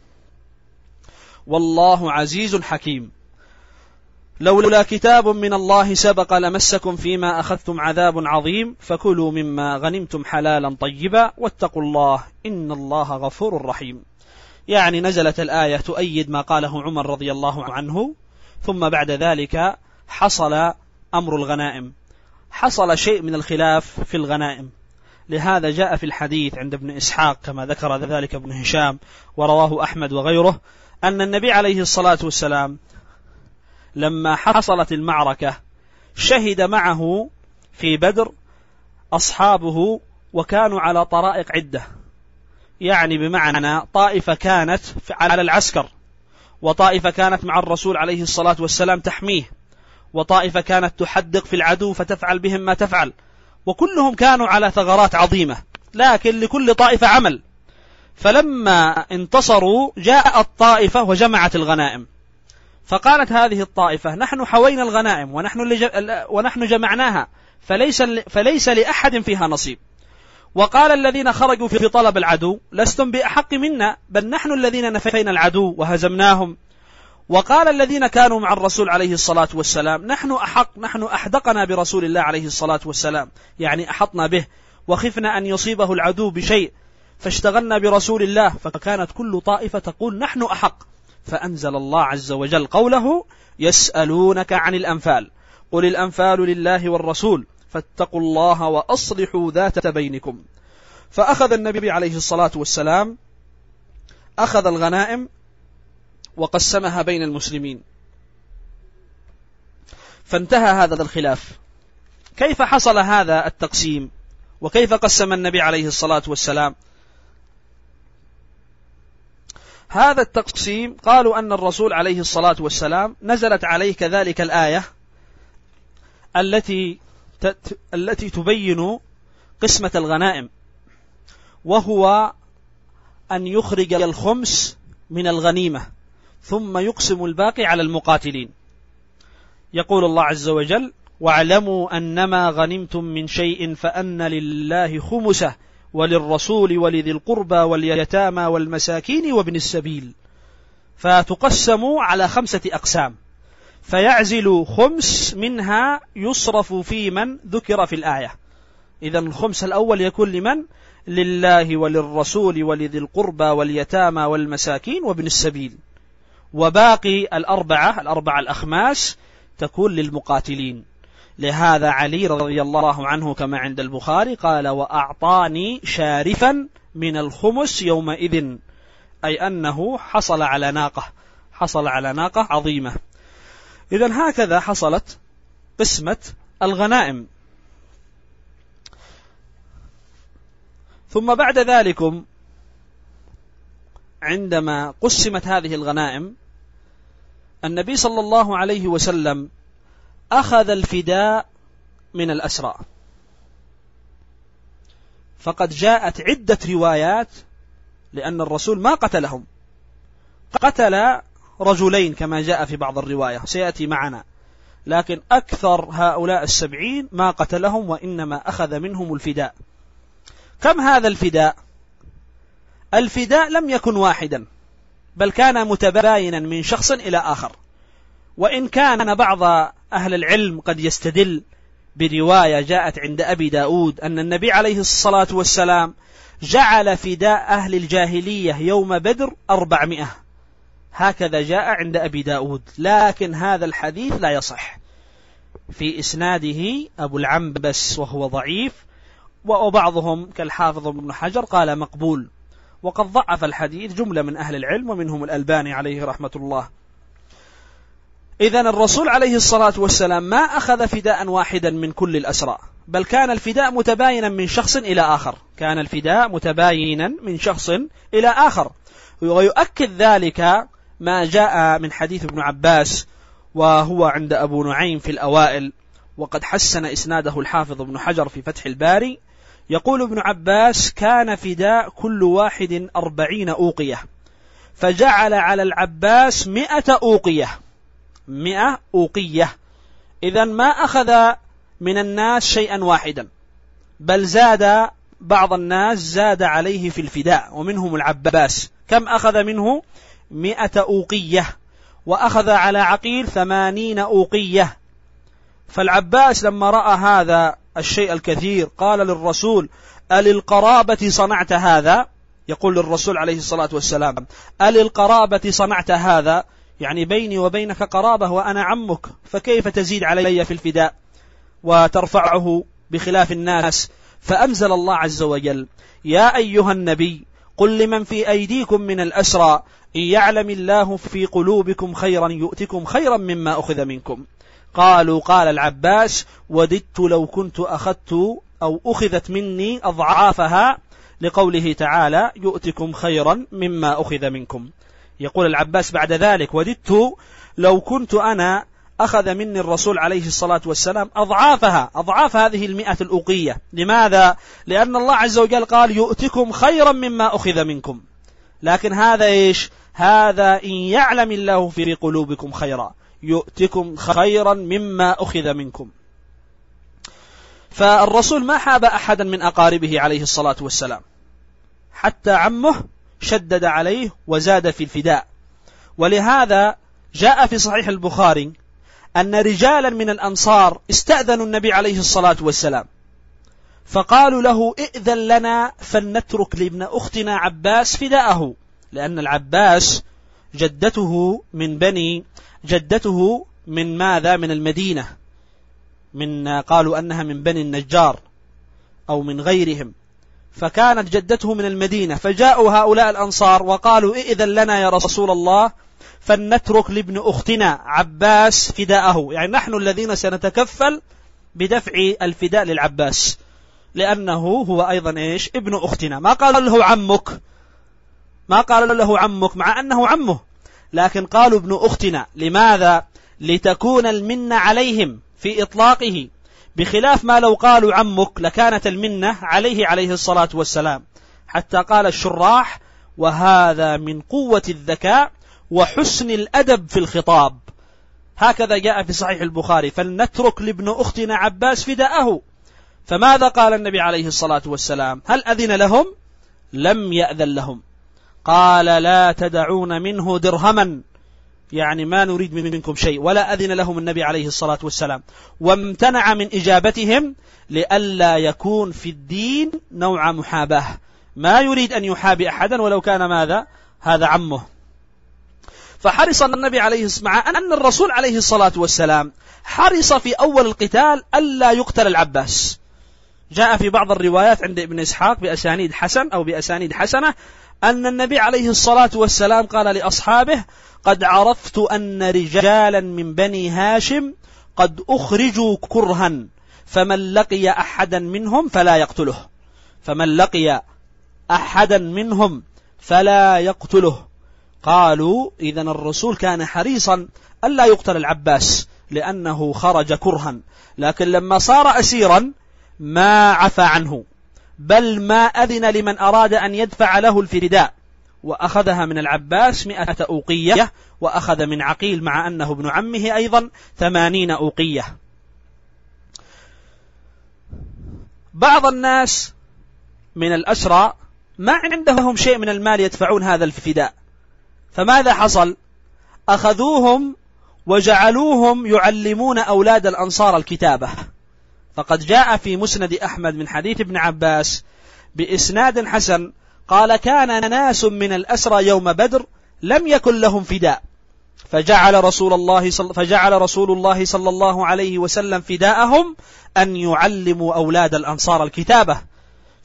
والله عزيز حكيم. لولا كتاب من الله سبق لمسكم فيما أخذتم عذاب عظيم فكلوا مما غنمتم حلالا طيبا واتقوا الله إن الله غفور رحيم. يعني نزلت الآية تؤيد ما قاله عمر رضي الله عنه. ثم بعد ذلك حصل أمر الغنائم، حصل شيء من الخلاف في الغنائم، لهذا جاء في الحديث عند ابن إسحاق كما ذكر ذلك ابن هشام ورواه أحمد وغيره أن النبي عليه الصلاة والسلام لما حصلت المعركة شهد معه في بدر أصحابه وكانوا على طرائق عدة، يعني بمعنى طائفة كانت على العسكر، وطائفة كانت مع الرسول عليه الصلاة والسلام تحميه، وطائفة كانت تحدق في العدو فتفعل بهم ما تفعل، وكلهم كانوا على ثغرات عظيمة، لكن لكل طائفة عمل. فلما انتصروا جاءت طائفة وجمعت الغنائم، فقالت هذه الطائفة نحن حوينا الغنائم ونحن جمعناها فليس لأحد فيها نصيب. وقال الذين خرجوا في طلب العدو لستم بأحق منا بل نحن الذين نفينا العدو وهزمناهم. وقال الذين كانوا مع الرسول عليه الصلاة والسلام نحن أحق، نحن أحدقنا برسول الله عليه الصلاة والسلام، يعني أحطنا به وخفنا أن يصيبه العدو بشيء فاشتغلنا برسول الله. فكانت كل طائفة تقول نحن أحق، فأنزل الله عز وجل قوله يسألونك عن الأنفال قل الأنفال لله والرسول فاتقوا الله وأصلحوا ذات بينكم. فأخذ النبي عليه الصلاة والسلام أخذ الغنائم وقسمها بين المسلمين، فانتهى هذا الخلاف. كيف حصل هذا التقسيم وكيف قسم النبي عليه الصلاة والسلام هذا التقسيم؟ قالوا أن الرسول عليه الصلاة والسلام نزلت عليه كذلك الآية التي تبين قسمة الغنائم، وهو أن يخرج الخمس من الغنيمة ثم يقسم الباقي على المقاتلين. يقول الله عز وجل واعلموا أنما غنمتم من شيء فأن لله خمسه وللرسول ولذي القربى واليتامى والمساكين وابن السبيل، فتقسم على 5 أقسام، فيعزل خمس منها يصرف في من ذكر في الآية. إذن الخمس الأول يكون لمن؟ لله وللرسول ولذي القربى واليتامى والمساكين وابن السبيل، وباقي الأربعة الأخماس تكون للمقاتلين. لهذا علي رضي الله عنه كما عند البخاري قال وأعطاني شارفا من الخمس يومئذ، أي أنه حصل على ناقة عظيمة. إذن هكذا حصلت قسمة الغنائم. ثم بعد ذلك عندما قسمت هذه الغنائم النبي صلى الله عليه وسلم أخذ الفداء من الأسرى، فقد جاءت عدة روايات لأن الرسول ما قتلهم، قتل رجلين كما جاء في بعض الرواية سيأتي معنا، لكن أكثر هؤلاء 70 ما قتلهم وإنما أخذ منهم الفداء. كم هذا الفداء؟ الفداء لم يكن واحدا بل كان متباينا من شخص إلى آخر، وإن كان بعض أهل العلم قد يستدل برواية جاءت عند أبي داود أن النبي عليه الصلاة والسلام جعل فداء أهل الجاهلية يوم بدر 400، هكذا جاء عند أبي داود، لكن هذا الحديث لا يصح، في إسناده أبو العنبس وهو ضعيف، وبعضهم كالحافظ ابن حجر قال مقبول، وقد ضعف الحديث جملة من أهل العلم ومنهم الألباني عليه رحمة الله. إذن الرسول عليه الصلاة والسلام ما أخذ فداء واحدا من كل الأسرى، بل كان الفداء متباينا من شخص إلى آخر، كان الفداء متباينا من شخص إلى آخر. ويؤكد ذلك ما جاء من حديث ابن عباس، وهو عند أبو نعيم في الأوائل، وقد حسن إسناده الحافظ ابن حجر في فتح الباري. يقول ابن عباس: كان فداء كل واحد 40 أوقية، فجعل على العباس 100 أوقية، 100 أوقية. إذن ما أخذ من الناس شيئا واحدا، بل زاد بعض الناس زاد عليه في الفداء، ومنهم العباس. كم أخذ منه؟ 100 أوقية، وأخذ على عقيل 80 أوقية. فالعباس لما رأى هذا الشيء الكثير قال للرسول: أللقرابة صنعت هذا؟ يقول للرسول عليه الصلاة والسلام: أللقرابة صنعت هذا؟ يعني بيني وبينك قرابة وأنا عمك، فكيف تزيد علي في الفداء وترفعه بخلاف الناس؟ فأنزل الله عز وجل: يا أيها النبي قل لمن في أيديكم من الأسرى إن يعلم الله في قلوبكم خيرا يؤتكم خيرا مما أخذ منكم. قالوا: قال العباس: وددت لو كنت أخذت أو أخذت مني أضعافها، لقوله تعالى: يؤتكم خيرا مما أخذ منكم. يقول العباس بعد ذلك: وددت لو كنت أنا أخذ مني الرسول عليه الصلاة والسلام أضعافها، أضعاف هذه 100 الأوقية. لماذا؟ لأن الله عز وجل قال: يؤتكم خيرا مما أخذ منكم. لكن هذا إيش؟ هذا إن يعلم الله في قلوبكم خيرا، يؤتكم خيرا مما أخذ منكم. فالرسول ما حاب أحدا من أقاربه عليه الصلاة والسلام، حتى عمه شدد عليه وزاد في الفداء. ولهذا جاء في صحيح البخاري أن رجالا من الأنصار استأذنوا النبي عليه الصلاة والسلام، فقالوا له: ائذن لنا فلنترك لابن أختنا عباس فداءه، لأن العباس جدته من ماذا؟ من المدينة، قالوا أنها من بني النجار أو من غيرهم، فكانت جدته من المدينة. فجاءوا هؤلاء الأنصار وقالوا: ائذن لنا يا رسول الله فلنترك لابن أختنا عباس فداءه، يعني نحن الذين سنتكفل بدفع الفداء للعباس، لأنه هو أيضا إيش؟ ابن أختنا. ما قال له عمك، ما قال له عمك مع أنه عمه، لكن قالوا ابن أختنا. لماذا؟ لتكون المنة عليهم في إطلاقه، بخلاف ما لو قالوا عمك لكانت المنة عليه الصلاة والسلام. حتى قال الشراح: وهذا من قوة الذكاء وحسن الأدب في الخطاب. هكذا جاء في صحيح البخاري: فلنترك لابن أختنا عباس فداءه. فماذا قال النبي عليه الصلاة والسلام؟ هل أذن لهم؟ لم يأذن لهم. قال: لا تدعون منه درهما، يعني ما نريد منكم شيء، ولا أذن لهم النبي عليه الصلاة والسلام. وامتنع من إجابتهم لئلا يكون في الدين نوع محاباة، ما يريد أن يحابي أحدا ولو كان ماذا؟ هذا عمه. فحرص النبي عليه الصلاة والسلام، مع أن الرسول عليه الصلاة والسلام حرص في أول القتال ألا يقتل العباس. جاء في بعض الروايات عند ابن إسحاق بأسانيد حسن أو بأسانيد حسنة أن النبي عليه الصلاة والسلام قال لأصحابه: قد عرفت أن رجالا من بني هاشم قد أخرجوا كرها، فمن لقي أحدا منهم فلا يقتله، فمن لقي أحدا منهم فلا يقتله. قالوا: إذن الرسول كان حريصا ألا يقتل العباس لأنه خرج كرها، لكن لما صار أسيرا ما عفى عنه، بل ما أذن لمن أراد أن يدفع له الفداء، وأخذها من العباس 100 أوقية، وأخذ من عقيل مع أنه ابن عمه أيضا 80 أوقية. بعض الناس من الأسرى ما عندهم شيء من المال يدفعون هذا الفداء، فماذا حصل؟ أخذوهم وجعلوهم يعلمون أولاد الأنصار الكتابة. فقد جاء في مسند أحمد من حديث ابن عباس بإسناد حسن قال: كان ناس من الأسرى يوم بدر لم يكن لهم فداء، فجعل رسول الله صلى الله عليه وسلم فداءهم أن يعلموا أولاد الأنصار الكتابة.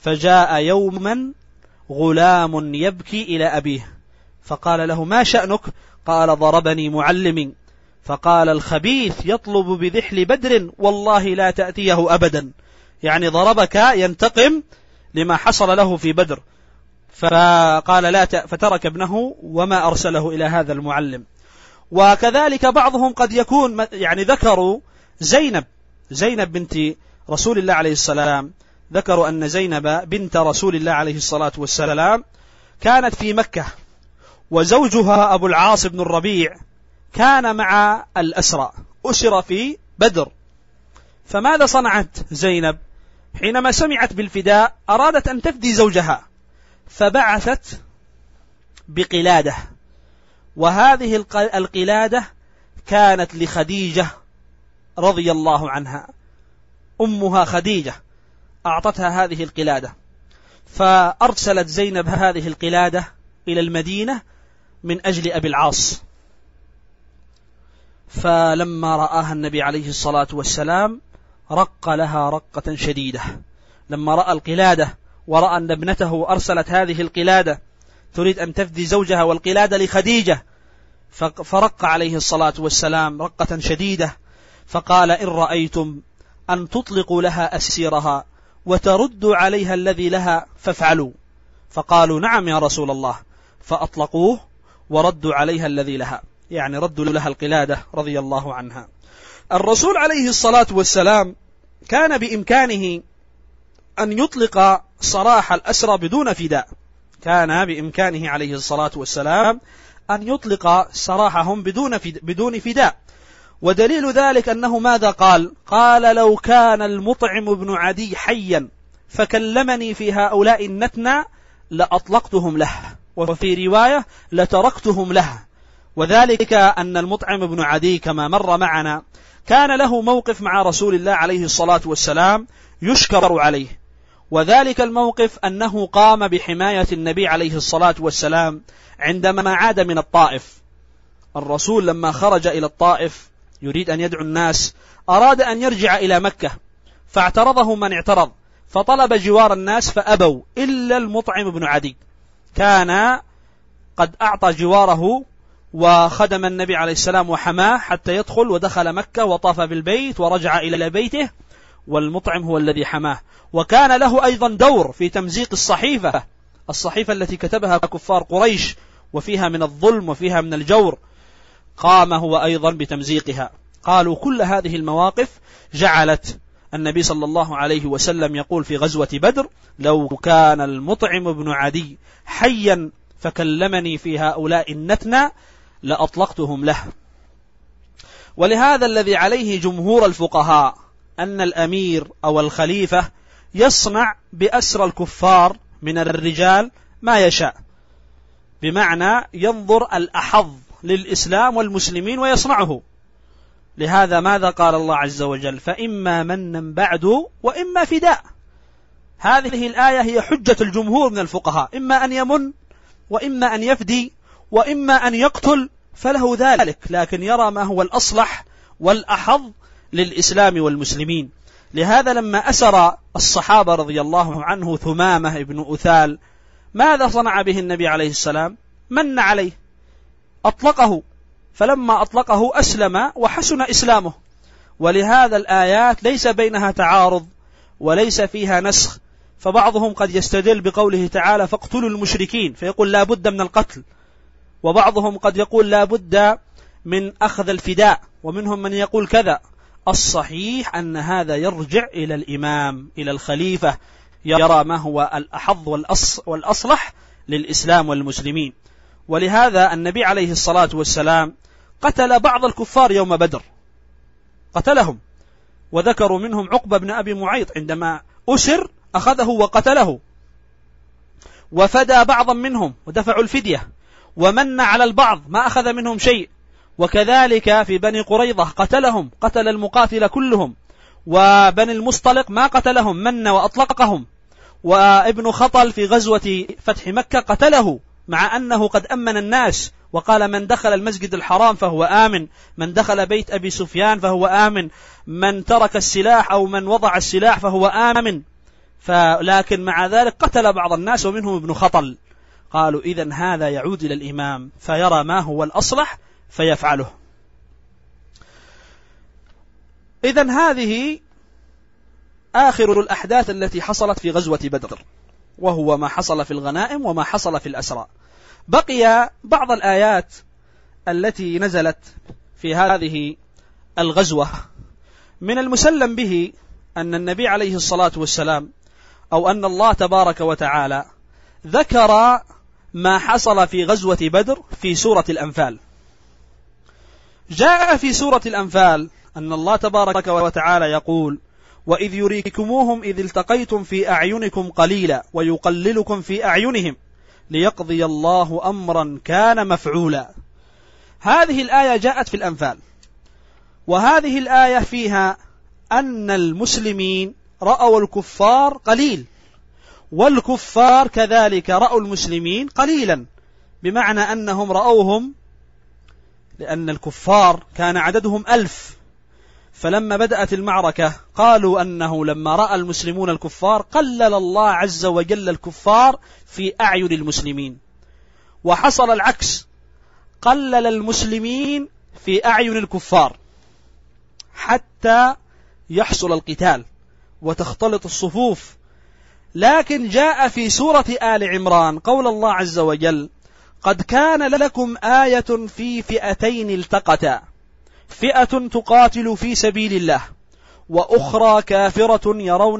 فجاء يوما غلام يبكي إلى أبيه فقال له: ما شأنك؟ قال: ضربني معلمي. فقال: الخبيث يطلب بذحل بدر والله لا تأتيه أبدا، يعني ضربك ينتقم لما حصل له في بدر. فقال لا فترك ابنه وما أرسله إلى هذا المعلم. وكذلك بعضهم قد يكون يعني ذكروا زينب بنت رسول الله عليه السلام، ذكروا أن زينب بنت رسول الله عليه الصلاة والسلام كانت في مكة، وزوجها أبو العاص بن الربيع كان مع الأسرى، أسر في بدر. فماذا صنعت زينب؟ حينما سمعت بالفداء أرادت أن تفدي زوجها، فبعثت بقلادة، وهذه القلادة كانت لخديجة رضي الله عنها، أمها خديجة أعطتها هذه القلادة. فأرسلت زينب هذه القلادة إلى المدينة من أجل أبي العاص. فلما رآها النبي عليه الصلاة والسلام رق لها رقة شديدة، لما رأى القلادة ورأى أن ابنته أرسلت هذه القلادة تريد أن تفدي زوجها والقلادة لخديجة، فرق عليه الصلاة والسلام رقة شديدة، فقال: إن رأيتم أن تطلقوا لها أسيرها وتردوا عليها الذي لها فافعلوا. فقالوا: نعم يا رسول الله. فأطلقوه وردوا عليها الذي لها، يعني ردوا لها القلادة رضي الله عنها. الرسول عليه الصلاة والسلام كان بإمكانه أن يطلق سراح الأسرى بدون فداء، كان بإمكانه عليه الصلاة والسلام أن يطلق سراحهم بدون فداء. ودليل ذلك أنه ماذا قال؟ قال: لو كان المطعم بن عدي حيا فكلمني في هؤلاء النتنى لأطلقتهم له، وفي رواية لتركتهم له. وذلك أن المطعم بن عدي كما مر معنا كان له موقف مع رسول الله عليه الصلاة والسلام يشكر عليه، وذلك الموقف أنه قام بحماية النبي عليه الصلاة والسلام عندما عاد من الطائف. الرسول لما خرج إلى الطائف يريد أن يدعو الناس، أراد أن يرجع إلى مكة، فاعترضه من اعترض، فطلب جوار الناس فأبوا إلا المطعم بن عدي، كان قد أعطى جواره وخدم النبي عليه السلام وحماه حتى يدخل، ودخل مكة وطاف بالبيت ورجع إلى بيته، والمطعم هو الذي حماه. وكان له أيضا دور في تمزيق الصحيفة التي كتبها كفار قريش، وفيها من الظلم وفيها من الجور، قام هو أيضا بتمزيقها. قالوا كل هذه المواقف جعلت النبي صلى الله عليه وسلم يقول في غزوة بدر: لو كان المطعم بن عدي حيا فكلمني في هؤلاء النتنى لأطلقتهم له. ولهذا الذي عليه جمهور الفقهاء أن الأمير أو الخليفة يصنع بأسر الكفار من الرجال ما يشاء، بمعنى ينظر الأحظ للإسلام والمسلمين ويصنعه. لهذا ماذا قال الله عز وجل؟ فإما منا بعد وإما فداء. هذه الآية هي حجة الجمهور من الفقهاء، إما أن يمن وإما أن يفدي وإما أن يقتل فله ذلك، لكن يرى ما هو الأصلح والأحظ للإسلام والمسلمين. لهذا لما أسر الصحابة رضي الله عنه ثمامة ابن أثال، ماذا صنع به النبي عليه السلام؟ من عليه، أطلقه، فلما أطلقه أسلم وحسن إسلامه. ولهذا الآيات ليس بينها تعارض وليس فيها نسخ، فبعضهم قد يستدل بقوله تعالى: فاقتلوا المشركين، فيقول لا بد من القتل، وبعضهم قد يقول لا بد من أخذ الفداء، ومنهم من يقول كذا. الصحيح أن هذا يرجع إلى الإمام، إلى الخليفة، يرى ما هو الأحظ والأصلح للإسلام والمسلمين. ولهذا النبي عليه الصلاة والسلام قتل بعض الكفار يوم بدر، قتلهم، وذكروا منهم عقبة بن أبي معيط عندما أسر أخذه وقتله، وفدى بعضا منهم ودفعوا الفدية، ومن على البعض ما أخذ منهم شيء. وكذلك في بني قريظة قتلهم، قتل المقاتل كلهم، وبني المصطلق ما قتلهم، من وأطلقهم. وابن خطل في غزوة فتح مكة قتله، مع أنه قد أمن الناس وقال: من دخل المسجد الحرام فهو آمن، من دخل بيت أبي سفيان فهو آمن، من ترك السلاح أو من وضع السلاح فهو آمن. لكن مع ذلك قتل بعض الناس ومنهم ابن خطل. قالوا إذن هذا يعود إلى الإمام فيرى ما هو الأصلح فيفعله. إذن هذه آخر الأحداث التي حصلت في غزوة بدر، وهو ما حصل في الغنائم وما حصل في الأسرى. بقي بعض الآيات التي نزلت في هذه الغزوة. من المسلم به أن النبي عليه الصلاة والسلام أو أن الله تبارك وتعالى ذكر ما حصل في غزوة بدر في سورة الأنفال. جاء في سورة الأنفال أن الله تبارك وتعالى يقول: وإذ يريكموهم إذ التقيتم في أعينكم قليلا ويقللكم في أعينهم ليقضي الله أمرا كان مفعولا. هذه الآية جاءت في الأنفال، وهذه الآية فيها أن المسلمين رأوا الكفار قليل، والكفار كذلك رأوا المسلمين قليلا، بمعنى أنهم رأوهم، لأن الكفار كان عددهم 1000، فلما بدأت المعركة قالوا أنه لما رأى المسلمون الكفار قلل الله عز وجل الكفار في أعين المسلمين، وحصل العكس، قلل المسلمين في أعين الكفار حتى يحصل القتال وتختلط الصفوف. لكن جاء في سورة آل عمران قول الله عز وجل: قد كان لكم آية في فئتين التقتا، فئة تقاتل في سبيل الله وأخرى كافرة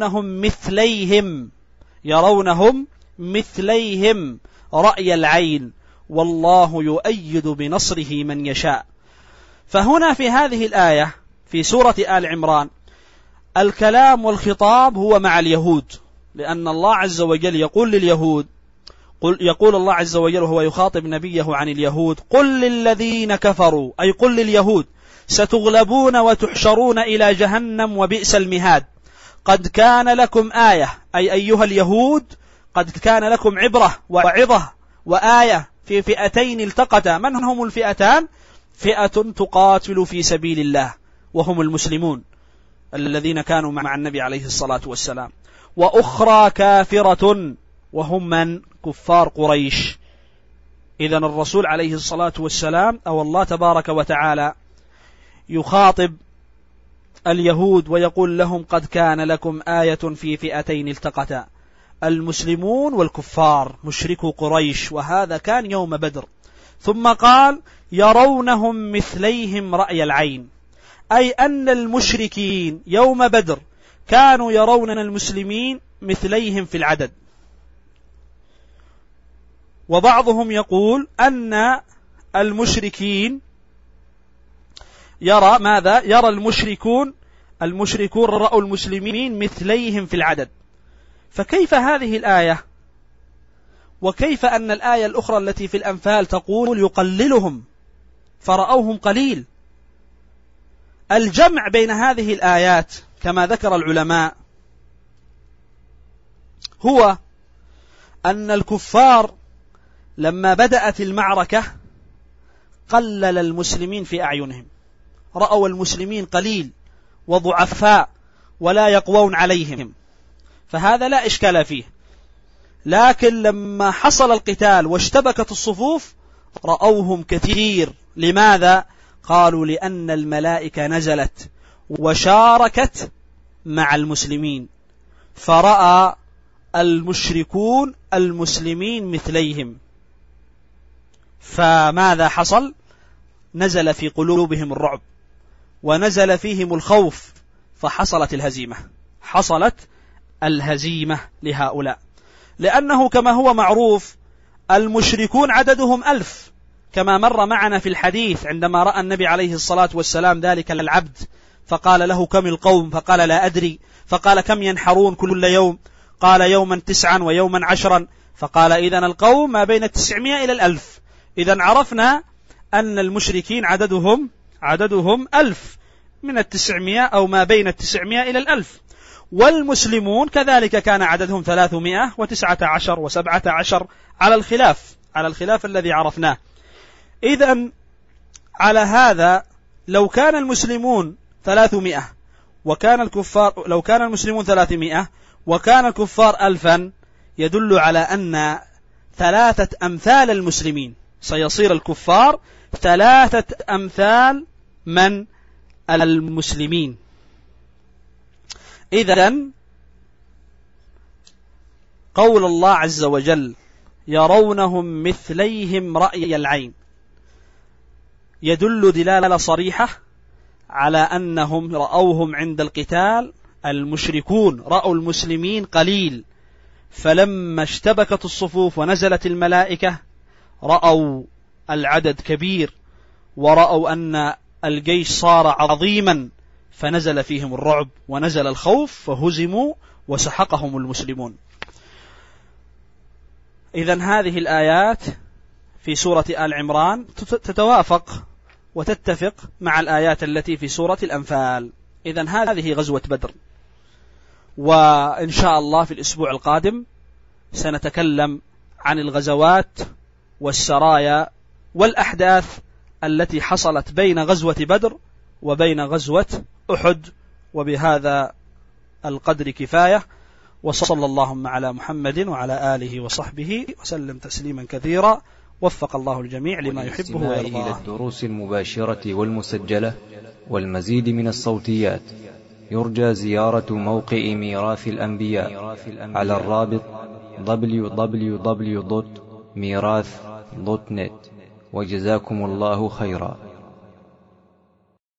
يرونهم مثليهم رأي العين والله يؤيد بنصره من يشاء. فهنا في هذه الآية في سورة آل عمران الكلام والخطاب هو مع اليهود، لأن الله عز وجل يقول لليهود، يقول الله عز وجل وهو يخاطب نبيه عن اليهود: قل للذين كفروا، أي قل لليهود: ستغلبون وتحشرون إلى جهنم وبئس المهاد. قد كان لكم آية، أي أيها اليهود قد كان لكم عبرة وعظة وآية في فئتين التقتا. من هم الفئتان؟ فئة تقاتل في سبيل الله وهم المسلمون الذين كانوا مع النبي عليه الصلاة والسلام، وأخرى كافرة وهم من؟ كفار قريش. إذن الرسول عليه الصلاة والسلام أو الله تبارك وتعالى يخاطب اليهود ويقول لهم: قد كان لكم آية في فئتين التقتا، المسلمون والكفار مشركو قريش، وهذا كان يوم بدر. ثم قال: يرونهم مثليهم رأي العين، أي أن المشركين يوم بدر كانوا يرون المسلمين مثليهم في العدد. وبعضهم يقول أن المشركين يرى ماذا؟ يرى المشركون رأوا المسلمين مثليهم في العدد. فكيف هذه الآية؟ وكيف أن الآية الأخرى التي في الأنفال تقول يقللهم فرأوهم قليل؟ الجمع بين هذه الآيات كما ذكر العلماء هو أن الكفار لما بدأت المعركة قلل المسلمين في أعينهم، رأوا المسلمين قليل وضعفاء ولا يقوون عليهم، فهذا لا إشكال فيه. لكن لما حصل القتال واشتبكت الصفوف رأوهم كثير. لماذا؟ قالوا: لأن الملائكة نزلت وشاركت مع المسلمين، فرأى المشركون المسلمين مثليهم، فماذا حصل؟ نزل في قلوبهم الرعب ونزل فيهم الخوف، فحصلت الهزيمة لهؤلاء. لأنه كما هو معروف المشركون عددهم 1000، كما مر معنا في الحديث عندما رأى النبي عليه الصلاة والسلام ذلك العبد فقال له: كم القوم؟ فقال: لا أدري. فقال: كم ينحرون كل يوم؟ قال: يوما 9 ويوما 10. فقال: إذن القوم ما بين 900 إلى 1000. إذن عرفنا أن المشركين عددهم 1000 من 900 أو ما بين 900 إلى 1000. والمسلمون كذلك كان عددهم 319 و17 على الخلاف الذي عرفناه. إذن على هذا لو كان المسلمون 300 وكان المسلمون 300 وكان الكفار 1000 يدل على أن 3 أمثال المسلمين، سيصير الكفار 3 أمثال من المسلمين. إذن قول الله عز وجل يرونهم مثليهم رأي العين يدل دلالة صريحة على أنهم رأوهم عند القتال، المشركون رأوا المسلمين قليل، فلما اشتبكت الصفوف ونزلت الملائكة رأوا العدد كبير، ورأوا أن الجيش صار عظيما، فنزل فيهم الرعب ونزل الخوف فهزموا وسحقهم المسلمون. إذن هذه الآيات في سورة آل عمران تتوافق وتتفق مع الآيات التي في سورة الأنفال. إذن هذه غزوة بدر، وإن شاء الله في الأسبوع القادم سنتكلم عن الغزوات والسرايا والأحداث التي حصلت بين غزوة بدر وبين غزوة أحد. وبهذا القدر كفاية، وصلى اللهم على محمد وعلى آله وصحبه وسلم تسليما كثيرا. وفق الله الجميع لما يحبه ويرضاه. إلى الدروس المباشرة والمسجلة والمزيد من الصوتيات يرجى زيارة موقع ميراث الأنبياء على الرابط www.mirath.net. وجزاكم الله خيرا.